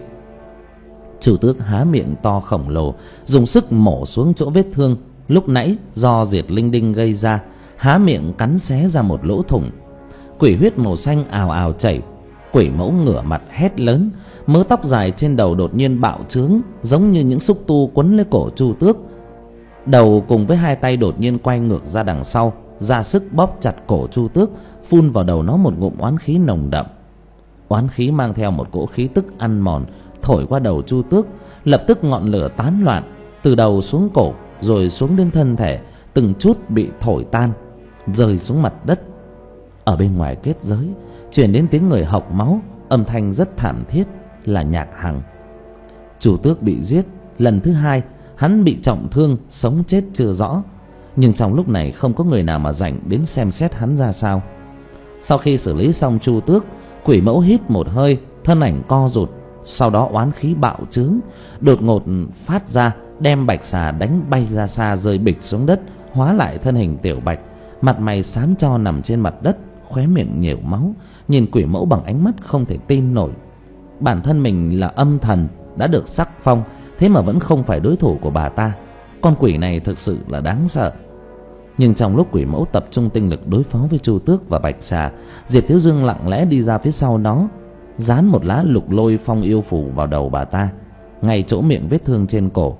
Chu Tước há miệng to khổng lồ, dùng sức mổ xuống chỗ vết thương lúc nãy do Diệt Linh Đinh gây ra, há miệng cắn xé ra một lỗ thủng. Quỷ huyết màu xanh ào ào chảy. Quỷ mẫu ngửa mặt hét lớn, mớ tóc dài trên đầu đột nhiên bạo trướng, giống như những xúc tu quấn lấy cổ Chu Tước. Đầu cùng với hai tay đột nhiên quay ngược ra đằng sau, ra sức bóp chặt cổ Chu Tước, phun vào đầu nó một ngụm oán khí nồng đậm. Oán khí mang theo một cỗ khí tức ăn mòn thổi qua đầu Chu Tước, lập tức ngọn lửa tán loạn, từ đầu xuống cổ rồi xuống đến thân thể, từng chút bị thổi tan, rơi xuống mặt đất. Ở bên ngoài kết giới truyền đến tiếng người hộc máu, âm thanh rất thảm thiết, là Nhạc Hằng. Chu Tước bị giết lần thứ hai, hắn bị trọng thương, sống chết chưa rõ, nhưng trong lúc này không có người nào mà rảnh đến xem xét hắn ra sao. Sau khi xử lý xong Chu Tước, quỷ mẫu hít một hơi, thân ảnh co rụt, sau đó oán khí bạo trướng, đột ngột phát ra, đem bạch xà đánh bay ra xa, rơi bịch xuống đất, hóa lại thân hình Tiểu Bạch, mặt mày xám cho nằm trên mặt đất, khóe miệng nhiều máu, nhìn quỷ mẫu bằng ánh mắt không thể tin nổi. Bản thân mình là âm thần, đã được sắc phong, thế mà vẫn không phải đối thủ của bà ta. Con quỷ này thực sự là đáng sợ. Nhưng trong lúc quỷ mẫu tập trung tinh lực đối phó với Chu Tước và bạch xà, Diệp Thiếu Dương lặng lẽ đi ra phía sau nó, dán một lá Lục Lôi Phong yêu phù vào đầu bà ta, ngay chỗ miệng vết thương trên cổ.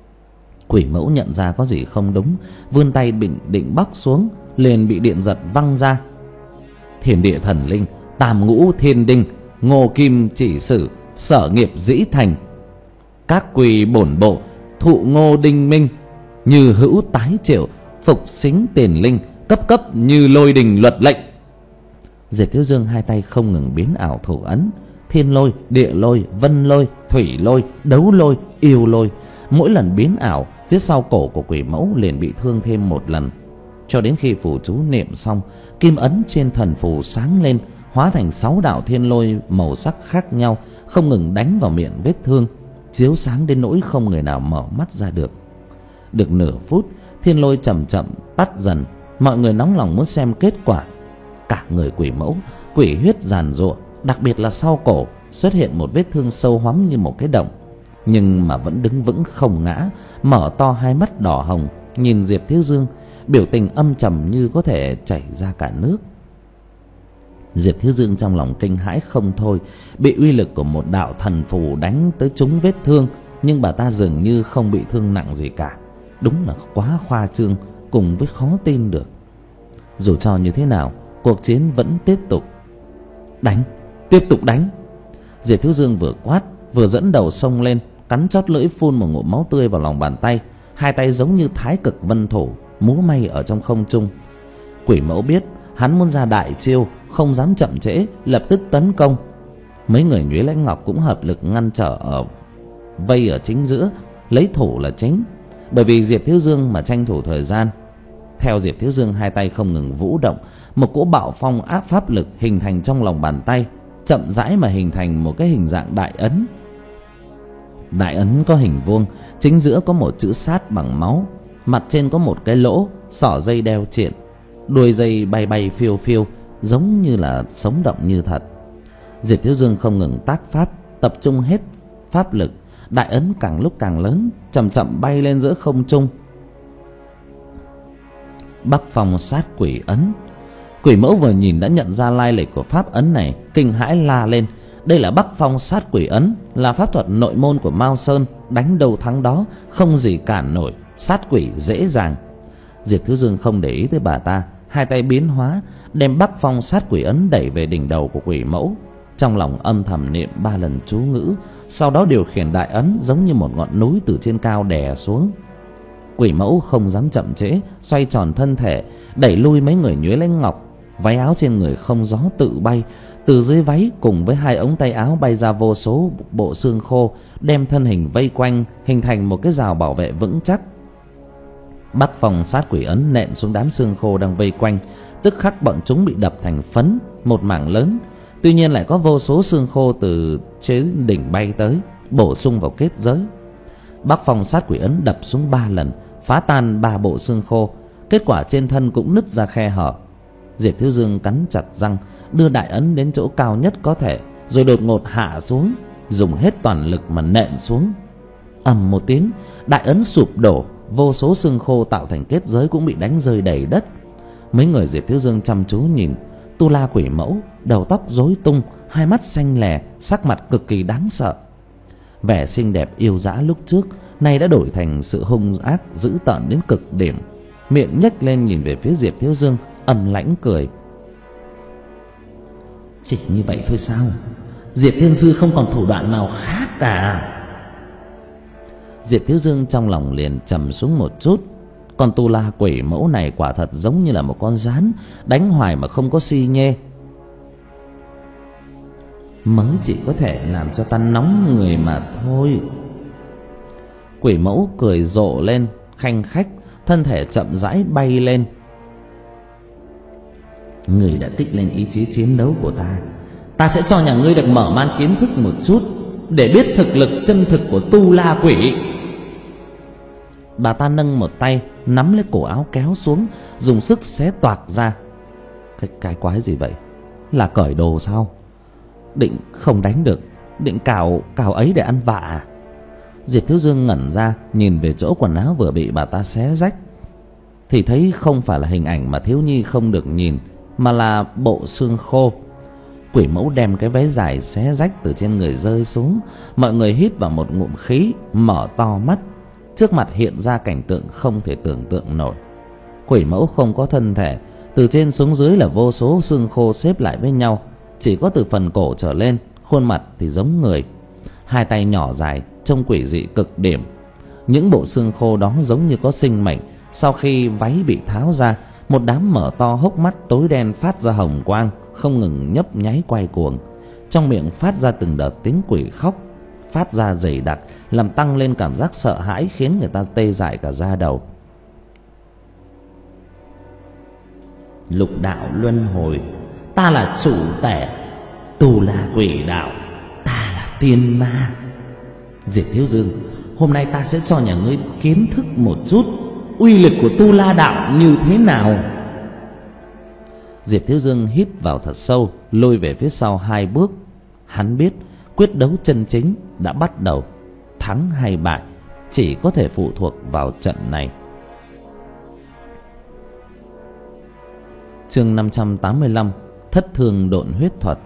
Quỷ mẫu nhận ra có gì không đúng, vươn tay định định bóc xuống, liền bị điện giật văng ra. Thiên địa thần linh, tam ngũ thiên đinh, ngô kim chỉ sử, sở nghiệp dĩ thành. Các quỷ bổn bộ, thụ ngô đinh minh, như hữu tái triệu, phục xính tiền linh, cấp cấp như lôi đình luật lệnh. Diệp Thiếu Dương hai tay không ngừng biến ảo thủ ấn, thiên lôi, địa lôi, vân lôi, thủy lôi, đấu lôi, yêu lôi. Mỗi lần biến ảo, phía sau cổ của quỷ mẫu liền bị thương thêm một lần, cho đến khi phù chú niệm xong, kim ấn trên thần phù sáng lên, hóa thành sáu đạo thiên lôi màu sắc khác nhau, không ngừng đánh vào miệng vết thương, chiếu sáng đến nỗi không người nào mở mắt ra được. Được nửa phút, thiên lôi chậm chậm tắt dần, mọi người nóng lòng muốn xem kết quả. Cả người quỷ mẫu, quỷ huyết giàn giụa, đặc biệt là sau cổ xuất hiện một vết thương sâu hoắm như một cái động, nhưng mà vẫn đứng vững không ngã, mở to hai mắt đỏ hồng nhìn Diệp Thiếu Dương, biểu tình âm trầm như có thể chảy ra cả nước. Diệp Thiếu Dương trong lòng kinh hãi không thôi, bị uy lực của một đạo thần phù đánh tới trúng vết thương, nhưng bà ta dường như không bị thương nặng gì cả. Đúng là quá khoa trương cùng với khó tin được. Dù cho như thế nào, cuộc chiến vẫn tiếp tục. Đánh, tiếp tục đánh. Diệp Thiếu Dương vừa quát vừa dẫn đầu xông lên, cắn chót lưỡi phun một ngụm máu tươi vào lòng bàn tay, hai tay giống như thái cực vân thủ múa may ở trong không trung. Quỷ mẫu biết hắn muốn ra đại chiêu, không dám chậm trễ, lập tức tấn công. Mấy người Nhuế Lãnh Ngọc cũng hợp lực ngăn trở ở vây ở chính giữa, lấy thủ là chính, bởi vì Diệp Thiếu Dương mà tranh thủ thời gian. Theo Diệp Thiếu Dương hai tay không ngừng vũ động, một cỗ bạo phong áp pháp lực hình thành trong lòng bàn tay, chậm rãi mà hình thành một cái hình dạng đại ấn. Đại ấn có hình vuông, chính giữa có một chữ sát bằng máu, mặt trên có một cái lỗ, xỏ dây đeo triện, đuôi dây bay bay phiêu phiêu, giống như là sống động như thật. Diệp Thiếu Dương không ngừng tác pháp, tập trung hết pháp lực, đại ấn càng lúc càng lớn, chậm chậm bay lên giữa không trung. Bắc Phong sát quỷ ấn. Quỷ mẫu vừa nhìn đã nhận ra lai lịch của pháp ấn này, kinh hãi la lên. Đây là Bắc Phong sát quỷ ấn, là pháp thuật nội môn của Mao Sơn, đánh đầu thắng đó, không gì cản nổi, sát quỷ dễ dàng. Diệp Thiếu Dương không để ý tới bà ta, hai tay biến hóa, đem Bắc Phong sát quỷ ấn đẩy về đỉnh đầu của quỷ mẫu, trong lòng âm thầm niệm ba lần chú ngữ, sau đó điều khiển đại ấn giống như một ngọn núi từ trên cao đè xuống. Quỷ mẫu không dám chậm trễ, xoay tròn thân thể, đẩy lui mấy người Nhuế Lãnh Ngọc. Váy áo trên người không gió tự bay, từ dưới váy cùng với hai ống tay áo bay ra vô số bộ xương khô, đem thân hình vây quanh, hình thành một cái rào bảo vệ vững chắc. Bắc Phong sát quỷ ấn nện xuống đám xương khô đang vây quanh, tức khắc bọn chúng bị đập thành phấn một mảng lớn. Tuy nhiên lại có vô số xương khô từ trên đỉnh bay tới, bổ sung vào kết giới. Bắc Phong sát quỷ ấn đập xuống ba lần, phá tan ba bộ xương khô. Kết quả trên thân cũng nứt ra khe hở. Diệp Thiếu Dương cắn chặt răng, đưa đại ấn đến chỗ cao nhất có thể, rồi đột ngột hạ xuống, dùng hết toàn lực mà nện xuống. Ầm một tiếng, đại ấn sụp đổ, vô số xương khô tạo thành kết giới cũng bị đánh rơi đầy đất. Mấy người Diệp Thiếu Dương chăm chú nhìn, tu la quỷ mẫu đầu tóc rối tung, hai mắt xanh lè, sắc mặt cực kỳ đáng sợ. Vẻ xinh đẹp yêu dã lúc trước nay đã đổi thành sự hung ác dữ tợn đến cực điểm, miệng nhếch lên nhìn về phía Diệp Thiếu Dương, âm lãnh cười. Chỉ như vậy thôi sao? Diệp Thiên Sư không còn thủ đoạn nào khác cả. Diệp Thiếu Dương trong lòng liền trầm xuống một chút. Con tu la quỷ mẫu này quả thật giống như là một con rắn, đánh hoài mà không có si nhê. Mới chỉ có thể làm cho ta nóng người mà thôi. Quỷ mẫu cười rộ lên, khanh khách, thân thể chậm rãi bay lên. Người đã tích lên ý chí chiến đấu của ta, ta sẽ cho nhà ngươi được mở mang kiến thức một chút, để biết thực lực chân thực của tu la quỷ. Bà ta nâng một tay nắm lấy cổ áo kéo xuống, dùng sức xé toạc ra. Cái, cái quái gì vậy? Là cởi đồ sao? Định không đánh được, định cào cào ấy để ăn vạ à? Diệp Thiếu Dương ngẩn ra, nhìn về chỗ quần áo vừa bị bà ta xé rách, thì thấy không phải là hình ảnh mà thiếu nhi không được nhìn, mà là bộ xương khô. Quỷ mẫu đem cái váy dài xé rách từ trên người rơi xuống. Mọi người hít vào một ngụm khí, mở to mắt. Trước mặt hiện ra cảnh tượng không thể tưởng tượng nổi. Quỷ mẫu không có thân thể, từ trên xuống dưới là vô số xương khô xếp lại với nhau. Chỉ có từ phần cổ trở lên, khuôn mặt thì giống người. Hai tay nhỏ dài, trông quỷ dị cực điểm. Những bộ xương khô đó giống như có sinh mệnh. Sau khi váy bị tháo ra, một đám mở to hốc mắt tối đen phát ra hồng quang, không ngừng nhấp nháy quay cuồng. Trong miệng phát ra từng đợt tiếng quỷ khóc, phát ra dày đặc, làm tăng lên cảm giác sợ hãi, khiến người ta tê dại cả da đầu. Lục đạo luân hồi, ta là chủ tể. Tu la quỷ đạo, ta là tiên ma. Diệp Thiếu Dương, hôm nay ta sẽ cho nhà ngươi kiến thức một chút uy lực của tu la đạo như thế nào. Diệp Thiếu Dương hít vào thật sâu, lùi về phía sau hai bước. Hắn biết quyết đấu chân chính đã bắt đầu, thắng hay bại chỉ có thể phụ thuộc vào trận này. Chương năm trăm tám mươi lăm, thất thương độn huyết thuật.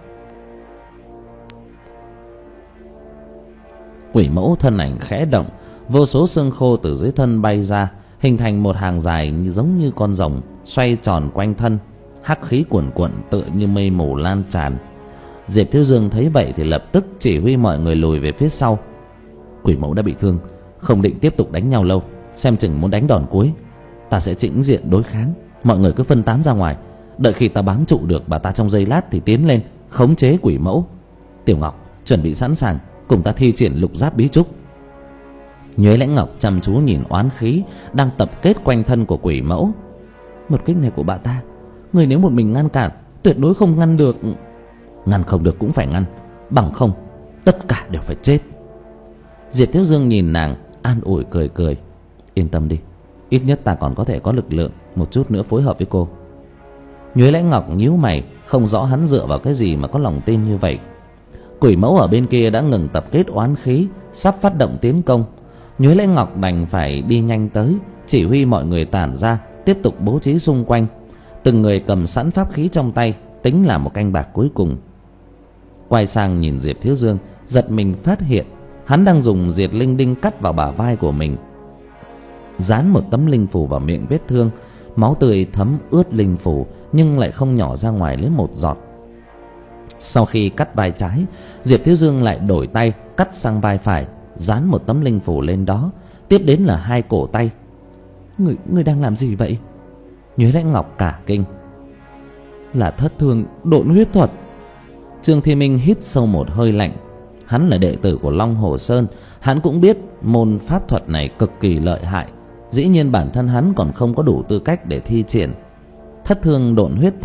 Quỷ mẫu thân ảnh khẽ động, vô số xương khô từ dưới thân bay ra, hình thành một hàng dài giống như con rồng, xoay tròn quanh thân. Hắc khí cuồn cuộn tựa như mây mù lan tràn. Diệp Thiếu Dương thấy vậy thì lập tức chỉ huy mọi người lùi về phía sau. Quỷ mẫu đã bị thương, không định tiếp tục đánh nhau lâu, xem chừng muốn đánh đòn cuối. Ta sẽ chỉnh diện đối kháng, mọi người cứ phân tán ra ngoài. Đợi khi ta bám trụ được bà ta trong giây lát thì tiến lên khống chế quỷ mẫu. Tiểu Ngọc chuẩn bị sẵn sàng, cùng ta thi triển lục giáp bí trúc. Nhuế Lãnh Ngọc chăm chú nhìn oán khí đang tập kết quanh thân của quỷ mẫu. Một kích này của bà ta, người nếu một mình ngăn cản tuyệt đối không ngăn được. Ngăn không được cũng phải ngăn, bằng không tất cả đều phải chết. Diệp Thiếu Dương nhìn nàng, an ủi cười cười. Yên tâm đi, ít nhất ta còn có thể có lực lượng một chút nữa phối hợp với cô. Nhuế Lãnh Ngọc nhíu mày, không rõ hắn dựa vào cái gì mà có lòng tin như vậy. Quỷ mẫu ở bên kia đã ngừng tập kết oán khí, sắp phát động tiến công. Nhuế Lãnh Ngọc đành phải đi nhanh tới, chỉ huy mọi người tản ra, tiếp tục bố trí xung quanh. Từng người cầm sẵn pháp khí trong tay, tính là một canh bạc cuối cùng. Quay sang nhìn Diệp Thiếu Dương, giật mình phát hiện hắn đang dùng diệt linh đinh cắt vào bả vai của mình, dán một tấm linh phù vào miệng vết thương. Máu tươi thấm ướt linh phù nhưng lại không nhỏ ra ngoài lấy một giọt. Sau khi cắt vai trái, Diệp Thiếu Dương lại đổi tay cắt sang vai phải, dán một tấm linh phù lên đó. Tiếp đến là hai cổ tay. Người, người đang làm gì vậy? Nhuế Lãnh Ngọc cả kinh. Là thất thương độn huyết thuật. Trương Thi Minh hít sâu một hơi lạnh. Hắn là đệ tử của Long Hồ Sơn, hắn cũng biết môn pháp thuật này cực kỳ lợi hại. Dĩ nhiên bản thân hắn còn không có đủ tư cách để thi triển. Thất thương độn huyết thuật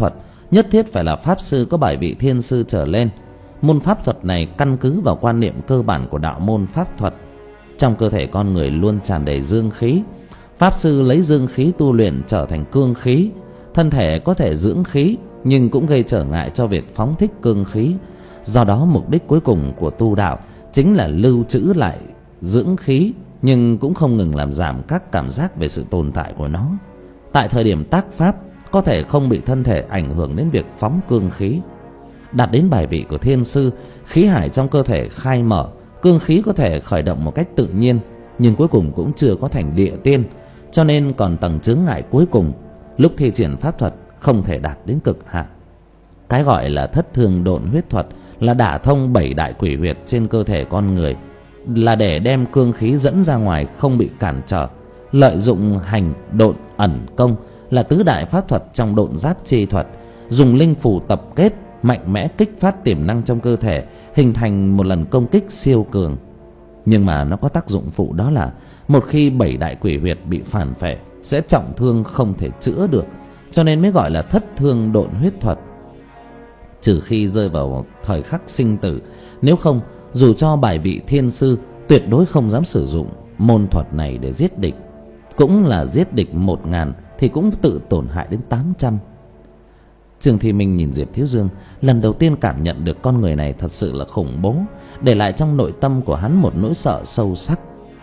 nhất thiết phải là pháp sư có bảy vị thiên sư trở lên. Môn pháp thuật này căn cứ vào quan niệm cơ bản của đạo môn pháp thuật. Trong cơ thể con người luôn tràn đầy dương khí. Pháp sư lấy dương khí tu luyện trở thành cương khí. Thân thể có thể dưỡng khí nhưng cũng gây trở ngại cho việc phóng thích cương khí. Do đó mục đích cuối cùng của tu đạo chính là lưu trữ lại dưỡng khí, nhưng cũng không ngừng làm giảm các cảm giác về sự tồn tại của nó. Tại thời điểm tác pháp, có thể không bị thân thể ảnh hưởng đến việc phóng cương khí. Đạt đến bài vị của thiên sư, khí hải trong cơ thể khai mở, cương khí có thể khởi động một cách tự nhiên, nhưng cuối cùng cũng chưa có thành địa tiên, cho nên còn tầng chướng ngại cuối cùng. Lúc thi triển pháp thuật không thể đạt đến cực hạn. Cái gọi là thất thương độn huyết thuật là đả thông bảy đại quỷ huyệt trên cơ thể con người, là để đem cương khí dẫn ra ngoài không bị cản trở. Lợi dụng hành, độn, ẩn, công là tứ đại pháp thuật trong độn giáp chi thuật, dùng linh phù tập kết mạnh mẽ kích phát tiềm năng trong cơ thể, hình thành một lần công kích siêu cường. Nhưng mà nó có tác dụng phụ, đó là một khi bảy đại quỷ huyệt bị phản phệ sẽ trọng thương không thể chữa được, cho nên mới gọi là thất thương độn huyết thuật. Trừ khi rơi vào thời khắc sinh tử, nếu không dù cho bài vị thiên sư tuyệt đối không dám sử dụng môn thuật này để giết địch. Cũng là giết địch một ngàn thì cũng tự tổn hại đến tám trăm. Trương Thị Minh nhìn Diệp Thiếu Dương, lần đầu tiên cảm nhận được con người này thật sự là khủng bố, để lại trong nội tâm của hắn một nỗi sợ sâu sắc.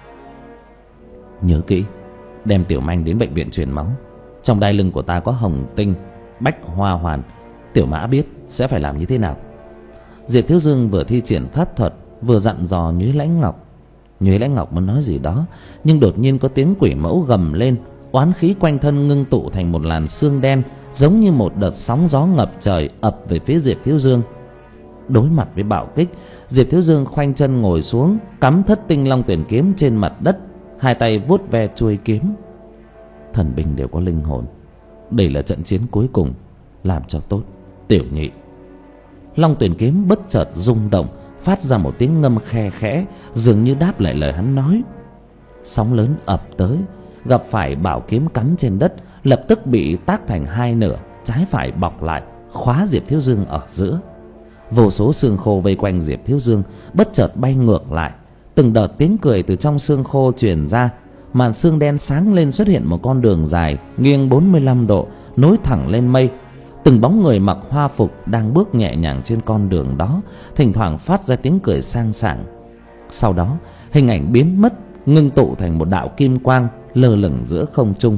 Nhớ kỹ, đem Tiểu Manh đến bệnh viện truyền máu. Trong đai lưng của ta có hồng tinh, bách hoa hoàn. Tiểu Mã biết sẽ phải làm như thế nào. Diệp Thiếu Dương vừa thi triển pháp thuật vừa dặn dò Nhuế Lãnh Ngọc. Nhuế Lãnh Ngọc muốn nói gì đó, nhưng đột nhiên có tiếng quỷ mẫu gầm lên, oán khí quanh thân ngưng tụ thành một làn sương đen, giống như một đợt sóng gió ngập trời ập về phía Diệp Thiếu Dương. Đối mặt với bạo kích, Diệp Thiếu Dương khoanh chân ngồi xuống, cắm thất tinh long tuyển kiếm trên mặt đất, hai tay vuốt ve chuôi kiếm. Thần binh đều có linh hồn, đây là trận chiến cuối cùng, làm cho tốt, Tiểu Nhị. Long tuyển kiếm bất chợt rung động, phát ra một tiếng ngâm khe khẽ, dường như đáp lại lời hắn nói. Sóng lớn ập tới, gặp phải bảo kiếm cắm trên đất, lập tức bị tác thành hai nửa, trái phải bọc lại, khóa Diệp Thiếu Dương ở giữa. Vô số xương khô vây quanh Diệp Thiếu Dương bất chợt bay ngược lại, từng đợt tiếng cười từ trong xương khô truyền ra. Màn xương đen sáng lên, xuất hiện một con đường dài nghiêng bốn mươi lăm độ nối thẳng lên mây. Từng bóng người mặc hoa phục đang bước nhẹ nhàng trên con đường đó, thỉnh thoảng phát ra tiếng cười sang sảng. Sau đó hình ảnh biến mất, ngưng tụ thành một đạo kim quang lơ lửng giữa không trung.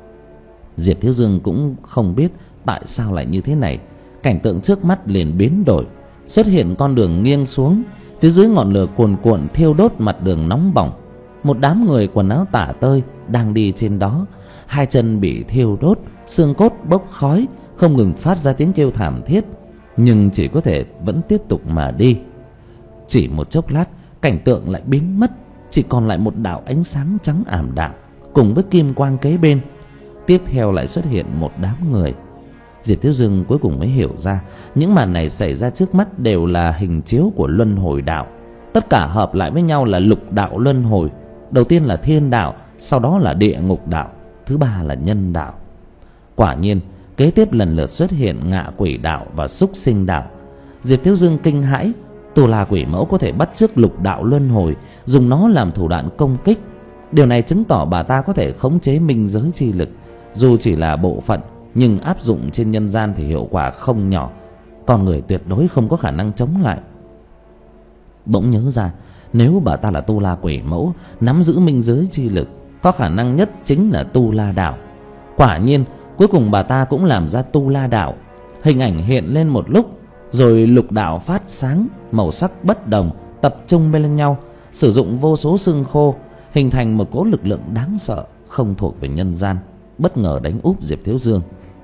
Diệp Thiếu Dương cũng không biết tại sao lại như thế này, cảnh tượng trước mắt liền biến đổi. Xuất hiện con đường nghiêng xuống, phía dưới ngọn lửa cuồn cuộn thiêu đốt mặt đường nóng bỏng. Một đám người quần áo tả tơi đang đi trên đó, hai chân bị thiêu đốt, xương cốt bốc khói, không ngừng phát ra tiếng kêu thảm thiết, nhưng chỉ có thể vẫn tiếp tục mà đi. Chỉ một chốc lát, cảnh tượng lại biến mất, chỉ còn lại một đạo ánh sáng trắng ảm đạm cùng với kim quang kế bên. Tiếp theo lại xuất hiện một đám người. Diệp Thiếu Dương cuối cùng mới hiểu ra, những màn này xảy ra trước mắt đều là hình chiếu của luân hồi đạo. Tất cả hợp lại với nhau là lục đạo luân hồi. Đầu tiên là thiên đạo, sau đó là địa ngục đạo, thứ ba là nhân đạo. Quả nhiên kế tiếp lần lượt xuất hiện ngạ quỷ đạo và súc sinh đạo. Diệp Thiếu Dương kinh hãi, Tu La Quỷ Mẫu có thể bắt chước lục đạo luân hồi, dùng nó làm thủ đoạn công kích. Điều này chứng tỏ bà ta có thể khống chế minh giới chi lực, dù chỉ là bộ phận, nhưng áp dụng trên nhân gian thì hiệu quả không nhỏ. Con người tuyệt đối không có khả năng chống lại. Bỗng nhớ ra, nếu bà ta là Tu La Quỷ Mẫu, nắm giữ minh giới chi lực, có khả năng nhất chính là Tu La đạo. Quả nhiên cuối cùng bà ta cũng làm ra Tu La đạo. Hình ảnh hiện lên một lúc, rồi lục đạo phát sáng, màu sắc bất đồng tập trung bên nhau, sử dụng vô số xương khô, hình thành một cỗ lực lượng đáng sợ không thuộc về nhân gian, bất ngờ đánh úp Diệp Thiếu Dương.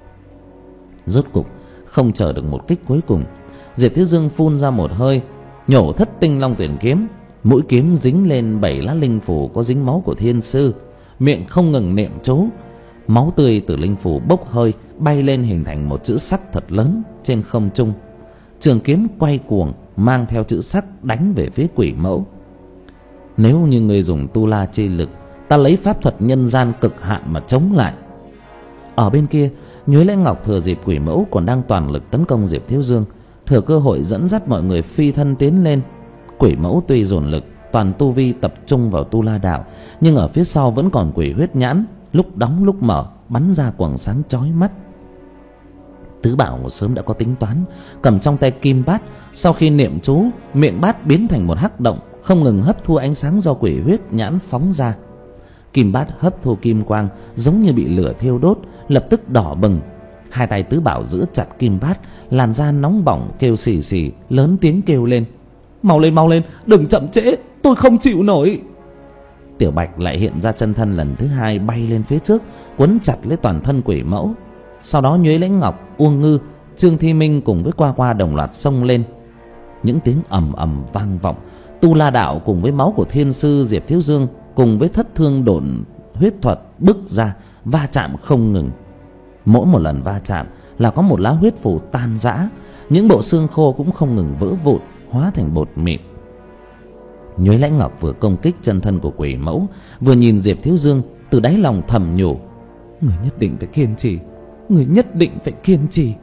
Rốt cục không chờ được một kích cuối cùng, Diệp Thiếu Dương phun ra một hơi, nhổ thất tinh long tuyển kiếm. Mũi kiếm dính lên bảy lá linh phù có dính máu của thiên sư, miệng không ngừng niệm chú. Máu tươi từ linh phù bốc hơi bay lên, hình thành một chữ sắc thật lớn trên không trung. Trường kiếm quay cuồng, mang theo chữ sắc đánh về phía quỷ mẫu. Nếu như người dùng tu la chi lực, ta lấy pháp thuật nhân gian cực hạn mà chống lại. Ở bên kia, Nhuế Lễ Ngọc thừa dịp quỷ mẫu còn đang toàn lực tấn công Diệp Thiếu Dương, thừa cơ hội dẫn dắt mọi người phi thân tiến lên. Quỷ mẫu tuy dồn lực toàn tu vi tập trung vào Tu La Đạo, nhưng ở phía sau vẫn còn quỷ huyết nhãn, lúc đóng lúc mở, bắn ra quầng sáng chói mắt. Tứ Bảo sớm đã có tính toán, cầm trong tay kim bát, sau khi niệm chú, miệng bát biến thành một hắc động, không ngừng hấp thu ánh sáng do quỷ huyết nhãn phóng ra. Kim bát hấp thu kim quang giống như bị lửa thiêu đốt, lập tức đỏ bừng. Hai tay Tứ Bảo giữ chặt kim bát, làn da nóng bỏng kêu xì xì, lớn tiếng kêu lên: "Mau lên, mau lên, đừng chậm trễ, tôi không chịu nổi." Tiểu Bạch lại hiện ra chân thân lần thứ hai, bay lên phía trước, quấn chặt lấy toàn thân quỷ mẫu. Sau đó Nhuế Lễ Ngọc, Uông Ngư, Trương Thi Minh cùng với Qua Qua đồng loạt xông lên. Những tiếng ầm ầm vang vọng. Tu La Đạo cùng với máu của thiên sư Diệp Thiếu Dương cùng với thất thương độn huyết thuật bức ra, va chạm không ngừng. Mỗi một lần va chạm là có một lá huyết phù tan rã, những bộ xương khô cũng không ngừng vỡ vụn, hóa thành bột mịn. Nhuế Lễ Ngọc vừa công kích chân thân của quỷ mẫu, vừa nhìn Diệp Thiếu Dương, từ đáy lòng thầm nhủ: người nhất định phải kiên trì, người nhất định phải kiên trì.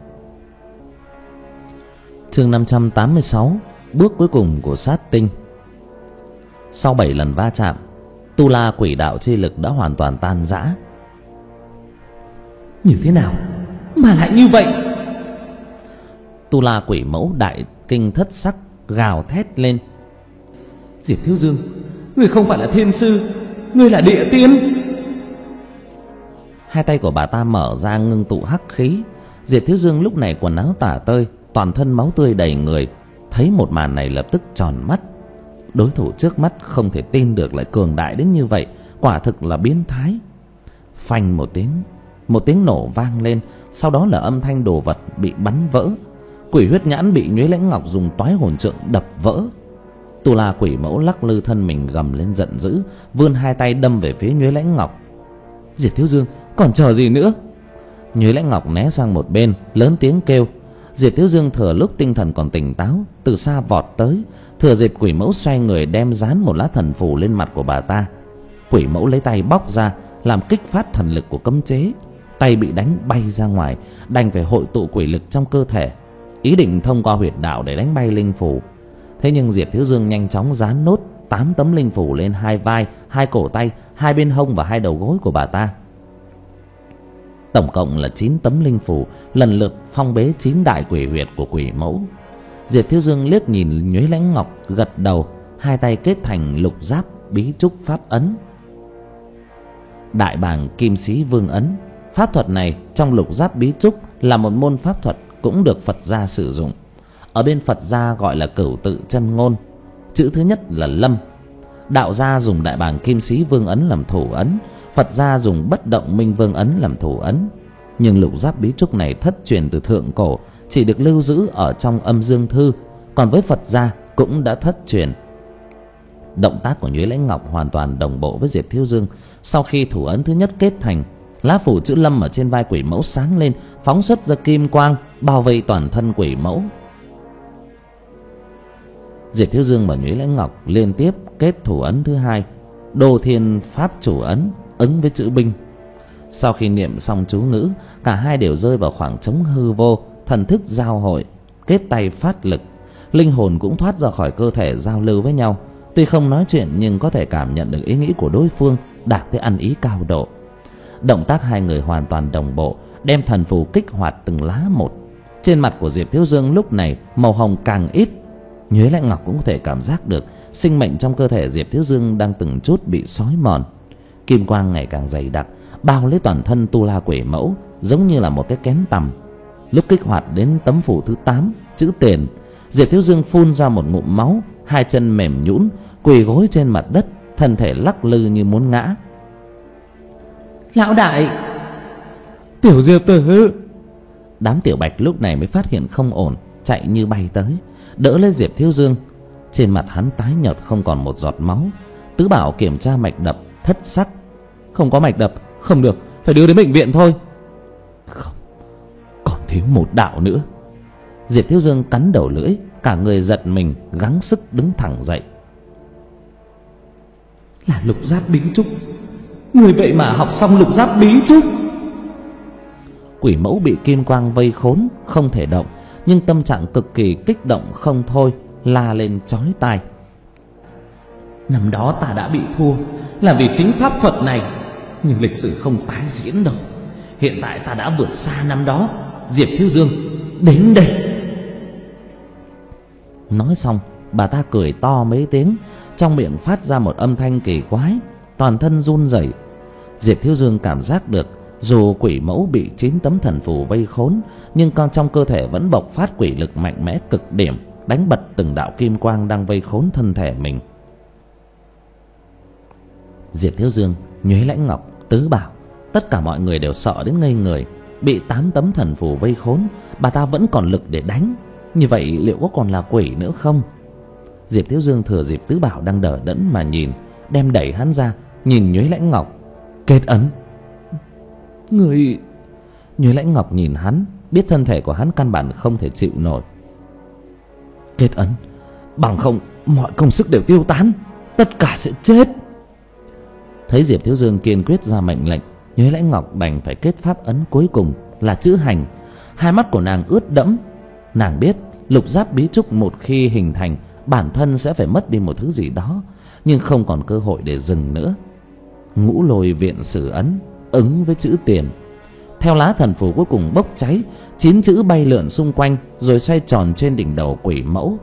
Chương năm trăm tám mươi sáu, bước cuối cùng của sát tinh. Sau bảy lần va chạm, Tu La quỷ đạo chi lực đã hoàn toàn tan rã. Như thế nào mà lại như vậy? Tu La quỷ mẫu đại kinh thất sắc, gào thét lên: Diệp Thiếu Dương, người không phải là thiên sư, người là địa tiên. Hai tay của bà ta mở ra ngưng tụ hắc khí. Diệp Thiếu Dương lúc này quần áo tả tơi, toàn thân máu tươi đầy người, thấy một màn này lập tức tròn mắt. Đối thủ trước mắt không thể tin được lại cường đại đến như vậy, quả thực là biến thái. Phanh một tiếng, một tiếng nổ vang lên, sau đó là âm thanh đồ vật bị bắn vỡ. Quỷ huyết nhãn bị Nhuế Lễ Ngọc dùng toái hồn trượng đập vỡ. Tu La quỷ mẫu lắc lư thân mình gầm lên giận dữ, vươn hai tay đâm về phía Nhuế Lễ Ngọc. Diệp Thiếu Dương, còn chờ gì nữa? Nhuế Lễ Ngọc né sang một bên, lớn tiếng kêu. Diệp Thiếu Dương thừa lúc tinh thần còn tỉnh táo, từ xa vọt tới, thừa dịp quỷ mẫu xoay người đem dán một lá thần phù lên mặt của bà ta. Quỷ mẫu lấy tay bóc ra, làm kích phát thần lực của cấm chế, tay bị đánh bay ra ngoài, đành phải hội tụ quỷ lực trong cơ thể, ý định thông qua huyệt đạo để đánh bay linh phù. Thế nhưng Diệp Thiếu Dương nhanh chóng dán nốt tám tấm linh phù lên hai vai, hai cổ tay, hai bên hông và hai đầu gối của bà ta. Tổng cộng là chín tấm linh phù, lần lượt phong bế chín đại quỷ huyệt của quỷ mẫu. Diệp Thiếu Dương liếc nhìn Nhuế Lễ Ngọc, gật đầu, hai tay kết thành lục giáp bí trúc pháp ấn. Đại bàng kim sĩ vương ấn. Pháp thuật này trong lục giáp bí trúc là một môn pháp thuật cũng được Phật gia sử dụng. Ở bên Phật gia gọi là cửu tự chân ngôn. Chữ thứ nhất là lâm. Đạo gia dùng đại bàng kim sĩ vương ấn làm thủ ấn, Phật gia dùng bất động minh vương ấn làm thủ ấn. Nhưng lục giáp bí trúc này thất truyền từ thượng cổ, chỉ được lưu giữ ở trong âm dương thư, còn với Phật gia cũng đã thất truyền. Động tác của Nhuế Lễ Ngọc hoàn toàn đồng bộ với Diệp Thiếu Dương. Sau khi thủ ấn thứ nhất kết thành, lá phủ chữ lâm ở trên vai quỷ mẫu sáng lên, phóng xuất ra kim quang bao vây toàn thân quỷ mẫu. Diệp Thiếu Dương và Nhuế Lễ Ngọc liên tiếp kết thủ ấn thứ hai, Đô Thiên Pháp chủ ấn, ứng với chữ binh. Sau khi niệm xong chú ngữ, cả hai đều rơi vào khoảng trống hư vô, thần thức giao hội, kết tay phát lực, linh hồn cũng thoát ra khỏi cơ thể giao lưu với nhau. Tuy không nói chuyện nhưng có thể cảm nhận được ý nghĩ của đối phương, đạt tới ăn ý cao độ. Động tác hai người hoàn toàn đồng bộ, đem thần phù kích hoạt từng lá một. Trên mặt của Diệp Thiếu Dương lúc này màu hồng càng ít. Nhuế Lễ Ngọc cũng có thể cảm giác được sinh mệnh trong cơ thể Diệp Thiếu Dương đang từng chút bị xói mòn. Kim quang ngày càng dày đặc, bao lấy toàn thân Tu La quỷ mẫu, giống như là một cái kén tằm. Lúc kích hoạt đến tấm phù thứ tám, chữ tiền, Diệp Thiếu Dương phun ra một ngụm máu, hai chân mềm nhũn, quỳ gối trên mặt đất, thân thể lắc lư như muốn ngã. Lão đại! Tiểu Diệp tử! Đám Tiểu Bạch lúc này mới phát hiện không ổn, chạy như bay tới, đỡ lấy Diệp Thiếu Dương. Trên mặt hắn tái nhợt không còn một giọt máu. Tứ Bảo kiểm tra mạch đập, thất sắc. Không có mạch đập, không được, phải đưa đến bệnh viện thôi. Không, còn thiếu một đạo nữa. Diệp Thiếu Dương cắn đầu lưỡi, cả người giật mình, gắng sức đứng thẳng dậy. Là lục giáp bí trúc. Người vậy mà học xong lục giáp bí trúc? Quỷ mẫu bị kim quang vây khốn không thể động, nhưng tâm trạng cực kỳ kích động không thôi, la lên chói tai. Năm đó ta đã bị thua là vì chính pháp thuật này, nhưng lịch sử không tái diễn đâu. Hiện tại ta đã vượt xa năm đó. Diệp Thiếu Dương, đến đây. Nói xong, bà ta cười to mấy tiếng, trong miệng phát ra một âm thanh kỳ quái, toàn thân run rẩy. Diệp Thiếu Dương cảm giác được, dù quỷ mẫu bị chín tấm thần phù vây khốn, nhưng con trong cơ thể vẫn bộc phát quỷ lực mạnh mẽ cực điểm, đánh bật từng đạo kim quang đang vây khốn thân thể mình. Diệp Thiếu Dương, Nhuế Lãnh Ngọc, Tứ Bảo, tất cả mọi người đều sợ đến ngây người. Bị tám tấm thần phù vây khốn, bà ta vẫn còn lực để đánh. Như vậy liệu có còn là quỷ nữa không? Diệp Thiếu Dương thừa dịp Tứ Bảo đang đờ đẫn mà nhìn, đem đẩy hắn ra, nhìn Nhuế Lãnh Ngọc. Kết ấn. Người... Nhuế Lãnh Ngọc nhìn hắn, biết thân thể của hắn căn bản không thể chịu nổi. Kết ấn, bằng không mọi công sức đều tiêu tán, tất cả sẽ chết. Thấy Diệp Thiếu Dương kiên quyết ra mệnh lệnh, Nhuế Lãnh Ngọc đành phải kết pháp ấn cuối cùng là chữ hành. Hai mắt của nàng ướt đẫm. Nàng biết lục giáp bí trúc một khi hình thành, bản thân sẽ phải mất đi một thứ gì đó, nhưng không còn cơ hội để dừng nữa. Ngũ Lôi Viện Sử ấn ứng với chữ tiền. Theo lá thần phù cuối cùng bốc cháy, chín chữ bay lượn xung quanh rồi xoay tròn trên đỉnh đầu quỷ mẫu.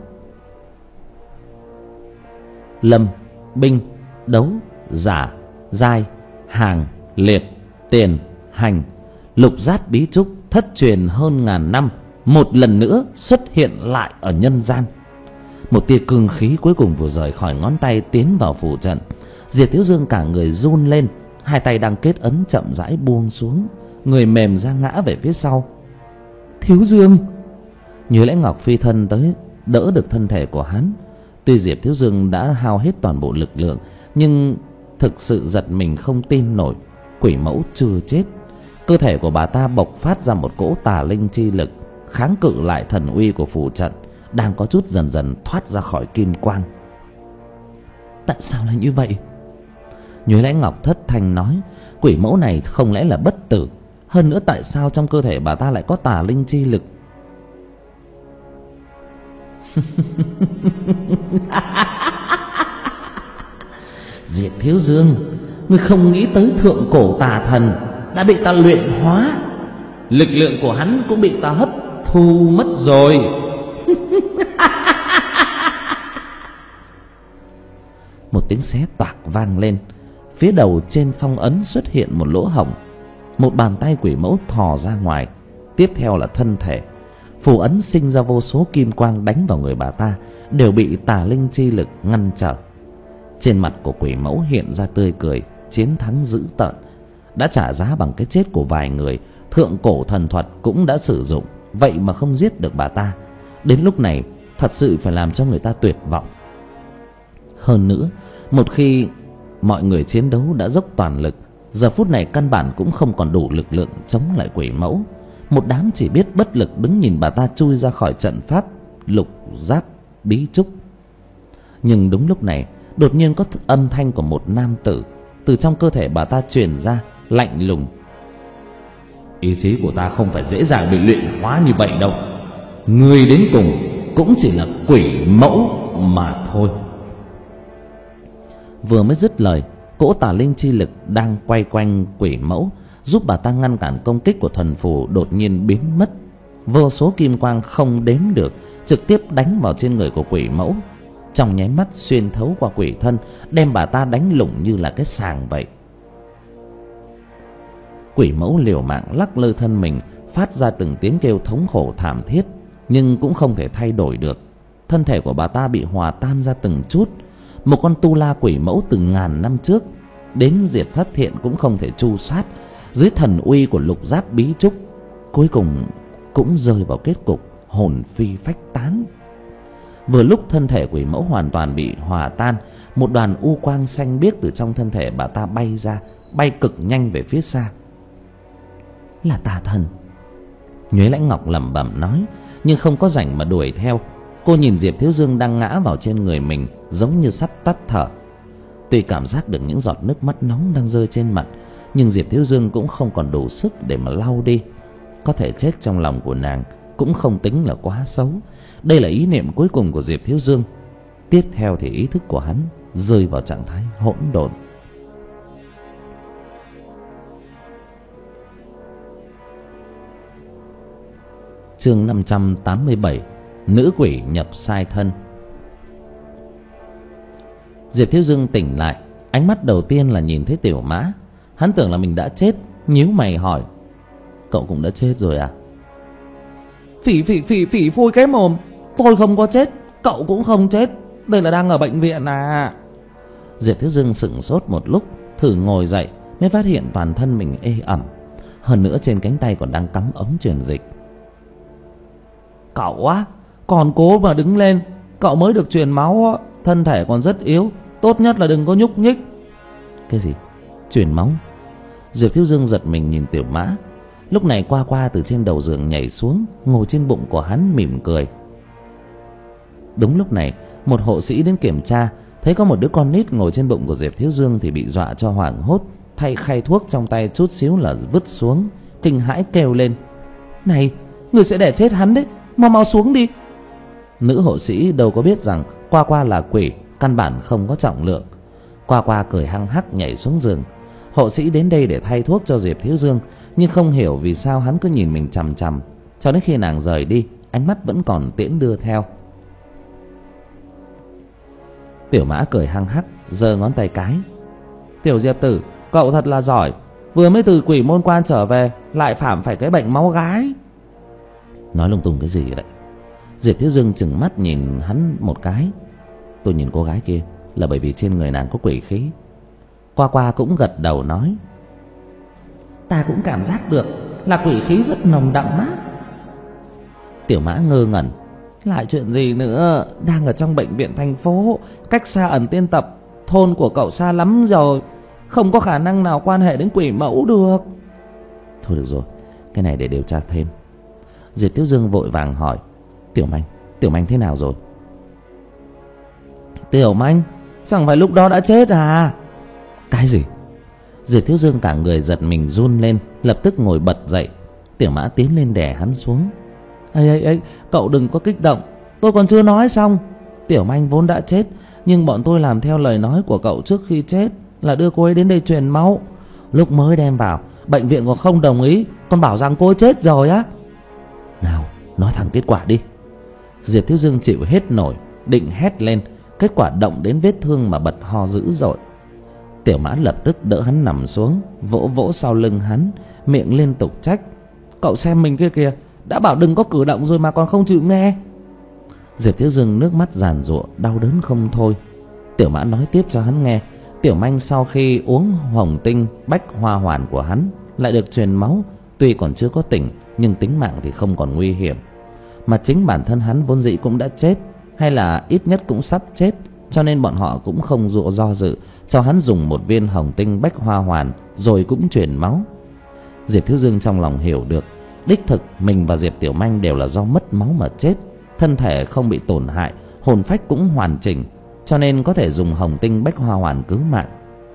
Lâm, binh, đấu, giả, giai, hàng, liệt, tiền, hành. Lục giáp bí trúc thất truyền hơn ngàn năm, một lần nữa xuất hiện lại ở nhân gian. Một tia cương khí cuối cùng vừa rời khỏi ngón tay tiến vào phù trận. Diệp Thiếu Dương cả người run lên, hai tay đang kết ấn chậm rãi buông xuống, người mềm ra ngã về phía sau. Thiếu Dương! Nhuế Lãnh Ngọc phi thân tới đỡ được thân thể của hắn. Tuy Diệp Thiếu Dương đã hao hết toàn bộ lực lượng, nhưng thực sự giật mình không tin nổi, quỷ mẫu chưa chết. Cơ thể của bà ta bộc phát ra một cỗ tà linh chi lực, kháng cự lại thần uy của phù trận, đang có chút dần dần thoát ra khỏi kim quang. Tại sao lại như vậy? Nhuế Lãnh Ngọc thất thanh nói, quỷ mẫu này không lẽ là bất tử? Hơn nữa tại sao trong cơ thể bà ta lại có tà linh chi lực? Diệp Thiếu Dương, ngươi không nghĩ tới thượng cổ tà thần đã bị ta luyện hóa, lực lượng của hắn cũng bị ta hấp thu mất rồi. Một tiếng xé toạc vang lên, phía đầu trên phong ấn xuất hiện một lỗ hổng. Một bàn tay quỷ mẫu thò ra ngoài, tiếp theo là thân thể. Phù ấn sinh ra vô số kim quang đánh vào người bà ta, đều bị tà linh chi lực ngăn trở. Trên mặt của quỷ mẫu hiện ra tươi cười chiến thắng dữ tợn. Đã trả giá bằng cái chết của vài người, thượng cổ thần thuật cũng đã sử dụng, vậy mà không giết được bà ta. Đến lúc này thật sự phải làm cho người ta tuyệt vọng. Hơn nữa, một khi mọi người chiến đấu đã dốc toàn lực, giờ phút này căn bản cũng không còn đủ lực lượng chống lại quỷ mẫu. Một đám chỉ biết bất lực đứng nhìn bà ta chui ra khỏi trận pháp lục giáp bí trúc. Nhưng đúng lúc này, đột nhiên có âm thanh của một nam tử từ trong cơ thể bà ta truyền ra, lạnh lùng. Ý chí của ta không phải dễ dàng bị luyện hóa như vậy đâu. Ngươi đến cùng cũng chỉ là quỷ mẫu mà thôi. Vừa mới dứt lời, cỗ tà linh chi lực đang quay quanh quỷ mẫu, giúp bà ta ngăn cản công kích của thần phù đột nhiên biến mất. Vô số kim quang không đếm được trực tiếp đánh vào trên người của quỷ mẫu, trong nháy mắt xuyên thấu qua quỷ thân, đem bà ta đánh lủng như là cái sàng vậy. Quỷ mẫu liều mạng lắc lư thân mình, phát ra từng tiếng kêu thống khổ thảm thiết, nhưng cũng không thể thay đổi được. Thân thể của bà ta bị hòa tan ra từng chút. Một con tu la quỷ mẫu từ ngàn năm trước đến diệt pháp thiện cũng không thể tru sát. Dưới thần uy của lục giáp bí trúc, cuối cùng cũng rơi vào kết cục hồn phi phách tán. Vừa lúc thân thể quỷ mẫu hoàn toàn bị hòa tan, một đoàn u quang xanh biếc từ trong thân thể bà ta bay ra, bay cực nhanh về phía xa. Là tà thần, Nhuế Lãnh Ngọc lẩm bẩm nói, nhưng không có rảnh mà đuổi theo. Cô nhìn Diệp Thiếu Dương đang ngã vào trên người mình, giống như sắp tắt thở. Tuy cảm giác được những giọt nước mắt nóng đang rơi trên mặt, nhưng Diệp Thiếu Dương cũng không còn đủ sức để mà lau đi. có thể chết trong lòng của nàng cũng không tính là quá xấu. Đây là ý niệm cuối cùng của Diệp Thiếu Dương. Tiếp theo thì ý thức của hắn rơi vào trạng thái hỗn độn. Chương năm trăm tám mươi bảy. Nữ quỷ nhập sai thân. Diệp Thiếu Dương tỉnh lại, ánh mắt đầu tiên là nhìn thấy Tiểu Mã. Hắn tưởng là mình đã chết, nhíu mày hỏi: cậu cũng đã chết rồi à? Phỉ phỉ phỉ phỉ phôi cái mồm, tôi không có chết, cậu cũng không chết, đây là đang ở bệnh viện à? Diệp Thiếu Dương sững sốt một lúc, thử ngồi dậy mới phát hiện toàn thân mình ê ẩm, hơn nữa trên cánh tay còn đang cắm ống truyền dịch. Cậu á, còn cố mà đứng lên, cậu mới được truyền máu á, thân thể còn rất yếu, tốt nhất là đừng có nhúc nhích. Cái gì? Truyền máu? Diệp Thiếu Dương giật mình nhìn Tiểu Mã. Lúc này Qua Qua từ trên đầu giường nhảy xuống, ngồi trên bụng của hắn mỉm cười. Đúng lúc này, một hộ sĩ đến kiểm tra, thấy có một đứa con nít ngồi trên bụng của Diệp Thiếu Dương thì bị dọa cho hoảng hốt, thay khay thuốc trong tay chút xíu là vứt xuống, kinh hãi kêu lên: này, người sẽ đẻ chết hắn đấy, mau mau xuống đi. Nữ hộ sĩ đâu có biết rằng Qua Qua là quỷ, căn bản không có trọng lượng. Qua Qua cười hăng hắc nhảy xuống giường. Hộ sĩ đến đây để thay thuốc cho Diệp Thiếu Dương, nhưng không hiểu vì sao hắn cứ nhìn mình chằm chằm, cho đến khi nàng rời đi, ánh mắt vẫn còn tiễn đưa theo. Tiểu Mã cười hăng hắc, giơ ngón tay cái: Tiểu Diệp tử, cậu thật là giỏi, vừa mới từ quỷ môn quan trở về lại phạm phải cái bệnh máu gái. Nói lung tung cái gì vậy? Diệp Thiếu Dương chừng mắt nhìn hắn một cái: tôi nhìn cô gái kia là bởi vì trên người nàng có quỷ khí. Qua Qua cũng gật đầu nói: ta cũng cảm giác được là quỷ khí rất nồng đậm á. Tiểu Mã ngơ ngẩn: lại chuyện gì nữa, đang ở trong bệnh viện thành phố, cách xa ẩn tiên tập, thôn của cậu xa lắm rồi, không có khả năng nào quan hệ đến quỷ mẫu được. Thôi được rồi, cái này để điều tra thêm. Diệp Thiếu Dương vội vàng hỏi: Tiểu Manh, Tiểu Manh thế nào rồi? Tiểu Manh? Chẳng phải lúc đó đã chết à? Cái gì? Diệp Thiếu Dương cả người giật mình run lên, lập tức ngồi bật dậy. Tiểu Mã tiến lên đè hắn xuống: ấy ấy ấy, cậu đừng có kích động, tôi còn chưa nói xong. Tiểu Manh vốn đã chết, nhưng bọn tôi làm theo lời nói của cậu trước khi chết, là đưa cô ấy đến đây truyền máu. Lúc mới đem vào, bệnh viện còn không đồng ý, còn bảo rằng cô ấy chết rồi á. Nào, nói thẳng kết quả đi. Diệp Thiếu Dương chịu hết nổi, định hét lên, kết quả động đến vết thương mà bật ho dữ dội. Tiểu Mã lập tức đỡ hắn nằm xuống, vỗ vỗ sau lưng hắn, miệng liên tục trách: cậu xem mình kia kìa, đã bảo đừng có cử động rồi mà còn không chịu nghe. Diệp Thiếu Dương nước mắt giàn giụa, đau đớn không thôi. Tiểu Mã nói tiếp cho hắn nghe: Tiểu Manh sau khi uống hồng tinh bách hoa hoàn của hắn lại được truyền máu, tuy còn chưa có tỉnh nhưng tính mạng thì không còn nguy hiểm. Mà chính bản thân hắn vốn dĩ cũng đã chết, hay là ít nhất cũng sắp chết, cho nên bọn họ cũng không dụ do dự, cho hắn dùng một viên hồng tinh bách hoa hoàn rồi cũng truyền máu. Diệp Thiếu Dương trong lòng hiểu được, đích thực mình và Diệp Tiểu Manh đều là do mất máu mà chết, thân thể không bị tổn hại, hồn phách cũng hoàn chỉnh, cho nên có thể dùng hồng tinh bách hoa hoàn cứu mạng.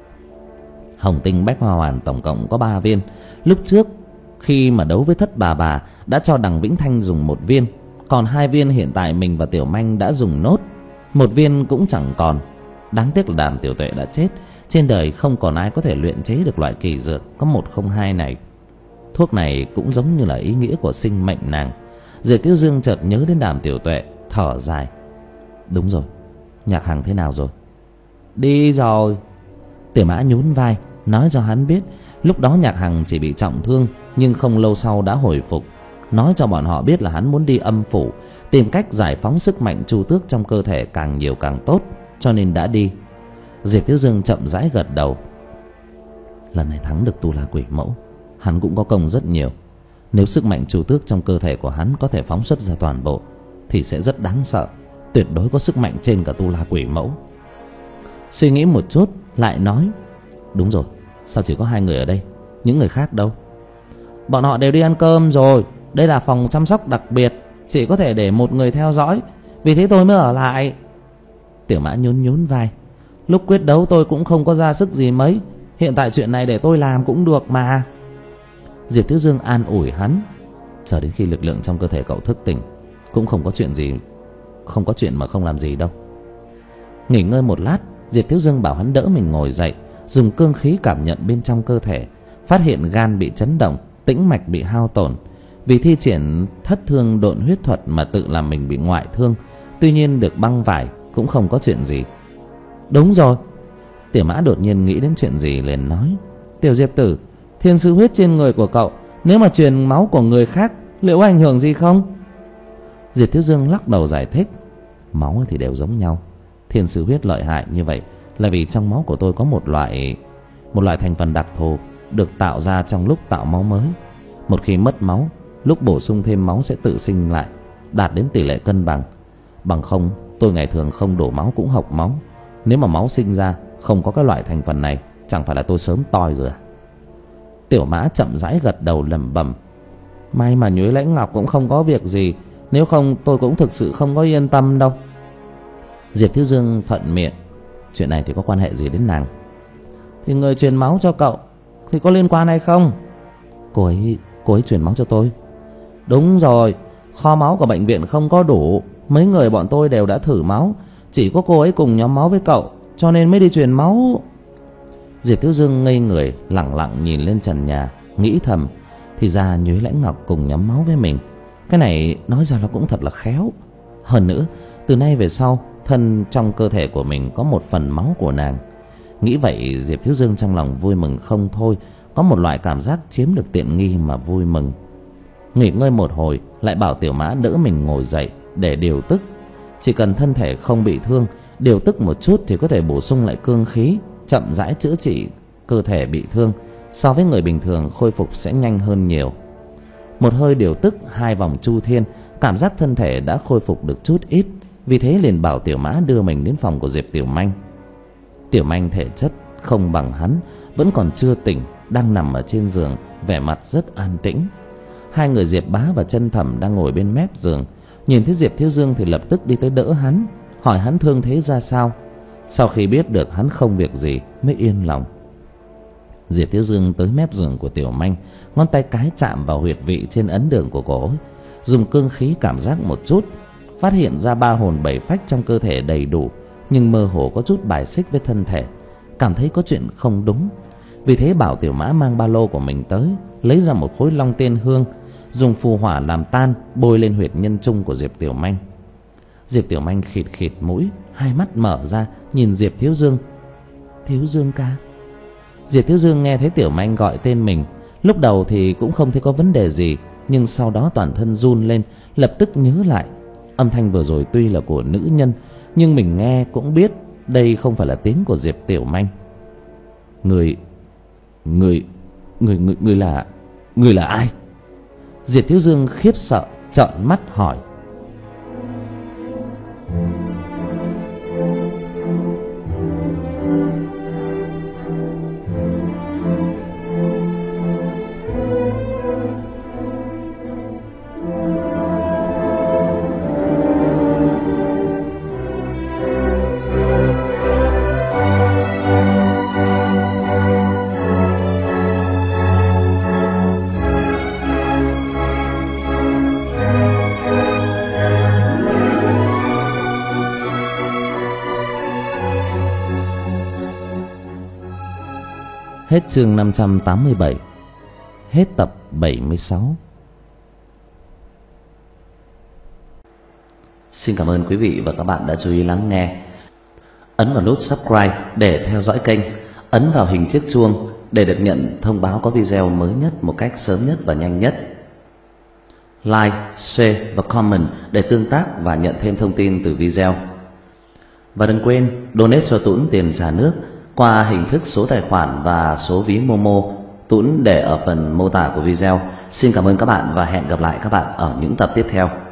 Hồng tinh bách hoa hoàn tổng cộng có ba viên. Lúc trước khi mà đấu với Thất Bà Bà đã cho Đằng Vĩnh Thanh dùng một viên, còn hai viên hiện tại mình và Tiểu Manh đã dùng nốt, một viên cũng chẳng còn. Đáng tiếc là Đàm Tiểu Tuệ đã chết, trên đời không còn ai có thể luyện chế được loại kỳ dược có một không hai này. Thuốc này cũng giống như là ý nghĩa của sinh mệnh nàng. Diệp Thiếu Dương chợt nhớ đến Đàm Tiểu Tuệ, thở dài: đúng rồi, Nhạc Hằng thế nào rồi? Đi rồi. Tiểu Mã nhún vai, nói cho hắn biết lúc đó Nhạc Hằng chỉ bị trọng thương, nhưng không lâu sau đã hồi phục. Nói cho bọn họ biết là hắn muốn đi âm phủ, tìm cách giải phóng sức mạnh chu tước trong cơ thể càng nhiều càng tốt, cho nên đã đi. Diệp Thiếu Dương chậm rãi gật đầu: lần này thắng được Tu La Quỷ Mẫu, hắn cũng có công rất nhiều. Nếu sức mạnh chu tước trong cơ thể của hắn có thể phóng xuất ra toàn bộ thì sẽ rất đáng sợ, tuyệt đối có sức mạnh trên cả Tu La Quỷ Mẫu. Suy nghĩ một chút lại nói: đúng rồi, sao chỉ có hai người ở đây, những người khác đâu? Bọn họ đều đi ăn cơm rồi, đây là phòng chăm sóc đặc biệt, chỉ có thể để một người theo dõi, vì thế tôi mới ở lại. Tiểu Mã nhún nhún vai: lúc quyết đấu tôi cũng không có ra sức gì mấy, hiện tại chuyện này để tôi làm cũng được mà. Diệp Thiếu Dương an ủi hắn: chờ đến khi lực lượng trong cơ thể cậu thức tỉnh, cũng không có chuyện gì, không có chuyện mà không làm gì đâu. Nghỉ ngơi một lát, Diệp Thiếu Dương bảo hắn đỡ mình ngồi dậy, dùng cương khí cảm nhận bên trong cơ thể, phát hiện gan bị chấn động, tĩnh mạch bị hao tổn. Vì thi triển thất thương độn huyết thuật mà tự làm mình bị ngoại thương, tuy nhiên được băng vải cũng không có chuyện gì. Đúng rồi, Tiểu Mã đột nhiên nghĩ đến chuyện gì liền nói: Tiểu Diệp tử, thiên sư huyết trên người của cậu nếu mà truyền máu của người khác liệu có ảnh hưởng gì không? Diệp Thiếu Dương lắc đầu giải thích: Máu thì đều giống nhau. Thiên sư huyết lợi hại như vậy là vì trong máu của tôi có một loại một loại thành phần đặc thù được tạo ra trong lúc tạo máu mới. Một khi mất máu, lúc bổ sung thêm máu sẽ tự sinh lại, đạt đến tỷ lệ cân bằng. Bằng không, tôi ngày thường không đổ máu cũng hộc máu. Nếu mà máu sinh ra không có cái loại thành phần này, chẳng phải là tôi sớm toi rồi à? Tiểu Mã chậm rãi gật đầu lẩm bẩm: May mà Nhuế Lãnh Ngọc cũng không có việc gì, nếu không tôi cũng thực sự không có yên tâm đâu. Diệp Thiếu Dương thuận miệng: Chuyện này thì có quan hệ gì đến nàng? Thì người truyền máu cho cậu thì có liên quan hay không? Cô ấy, cô ấy truyền máu cho tôi. Đúng rồi, kho máu của bệnh viện không có đủ, mấy người bọn tôi đều đã thử máu, chỉ có cô ấy cùng nhóm máu với cậu, cho nên mới đi truyền máu. Diệp Thiếu Dương ngây người, lẳng lặng nhìn lên trần nhà, nghĩ thầm: Thì ra Nhuế Lãnh Ngọc cùng nhóm máu với mình. Cái này nói ra nó cũng thật là khéo. Hơn nữa, từ nay về sau, thân trong cơ thể của mình có một phần máu của nàng. Nghĩ vậy, Diệp Thiếu Dương trong lòng vui mừng không thôi, có một loại cảm giác chiếm được tiện nghi mà vui mừng. Nghỉ ngơi một hồi, lại bảo Tiểu Mã đỡ mình ngồi dậy để điều tức. Chỉ cần thân thể không bị thương, điều tức một chút thì có thể bổ sung lại cương khí, chậm rãi chữa trị cơ thể bị thương. So với người bình thường, khôi phục sẽ nhanh hơn nhiều. Một hơi điều tức hai vòng chu thiên, cảm giác thân thể đã khôi phục được chút ít. Vì thế liền bảo Tiểu Mã đưa mình đến phòng của Diệp Tiểu Manh. Tiểu Manh thể chất không bằng hắn, vẫn còn chưa tỉnh, đang nằm ở trên giường, vẻ mặt rất an tĩnh. Hai người Diệp Bá và Chân Thẩm đang ngồi bên mép giường, nhìn thấy Diệp Thiếu Dương thì lập tức đi tới đỡ hắn, hỏi hắn thương thế ra sao. Sau khi biết được hắn không việc gì mới yên lòng. Diệp Thiếu Dương tới mép giường của Tiểu Manh, ngón tay cái chạm vào huyệt vị trên ấn đường của cổ ấy, dùng cương khí cảm giác một chút, phát hiện ra ba hồn bảy phách trong cơ thể đầy đủ, nhưng mơ hồ có chút bài xích với thân thể, cảm thấy có chuyện không đúng. Vì thế bảo Tiểu Mã mang ba lô của mình tới, lấy ra một khối long tiên hương, dùng phù hỏa làm tan, bôi lên huyệt nhân trung của Diệp Tiểu Manh. Diệp Tiểu Manh khịt khịt mũi, hai mắt mở ra nhìn Diệp Thiếu Dương: Thiếu Dương ca. Diệp Thiếu Dương nghe thấy Tiểu Manh gọi tên mình, lúc đầu thì cũng không thấy có vấn đề gì, nhưng sau đó toàn thân run lên, lập tức nhớ lại âm thanh vừa rồi tuy là của nữ nhân, nhưng mình nghe cũng biết đây không phải là tiếng của Diệp Tiểu Manh. Người, người, người, người, người là, người là ai? Diệp Thiếu Dương khiếp sợ trợn mắt hỏi. Hết chương năm trăm tám mươi bảy. Hết tập bảy mươi sáu. Xin cảm ơn quý vị và các bạn đã chú ý lắng nghe. Ấn vào nút subscribe để theo dõi kênh, ấn vào hình chiếc chuông để được nhận thông báo có video mới nhất một cách sớm nhất và nhanh nhất. Like, share và comment để tương tác và nhận thêm thông tin từ video. Và đừng quên donate cho Tuấn tiền trà nước qua hình thức số tài khoản và số ví Momo, Tuấn để ở phần mô tả của video. Xin cảm ơn các bạn và hẹn gặp lại các bạn ở những tập tiếp theo.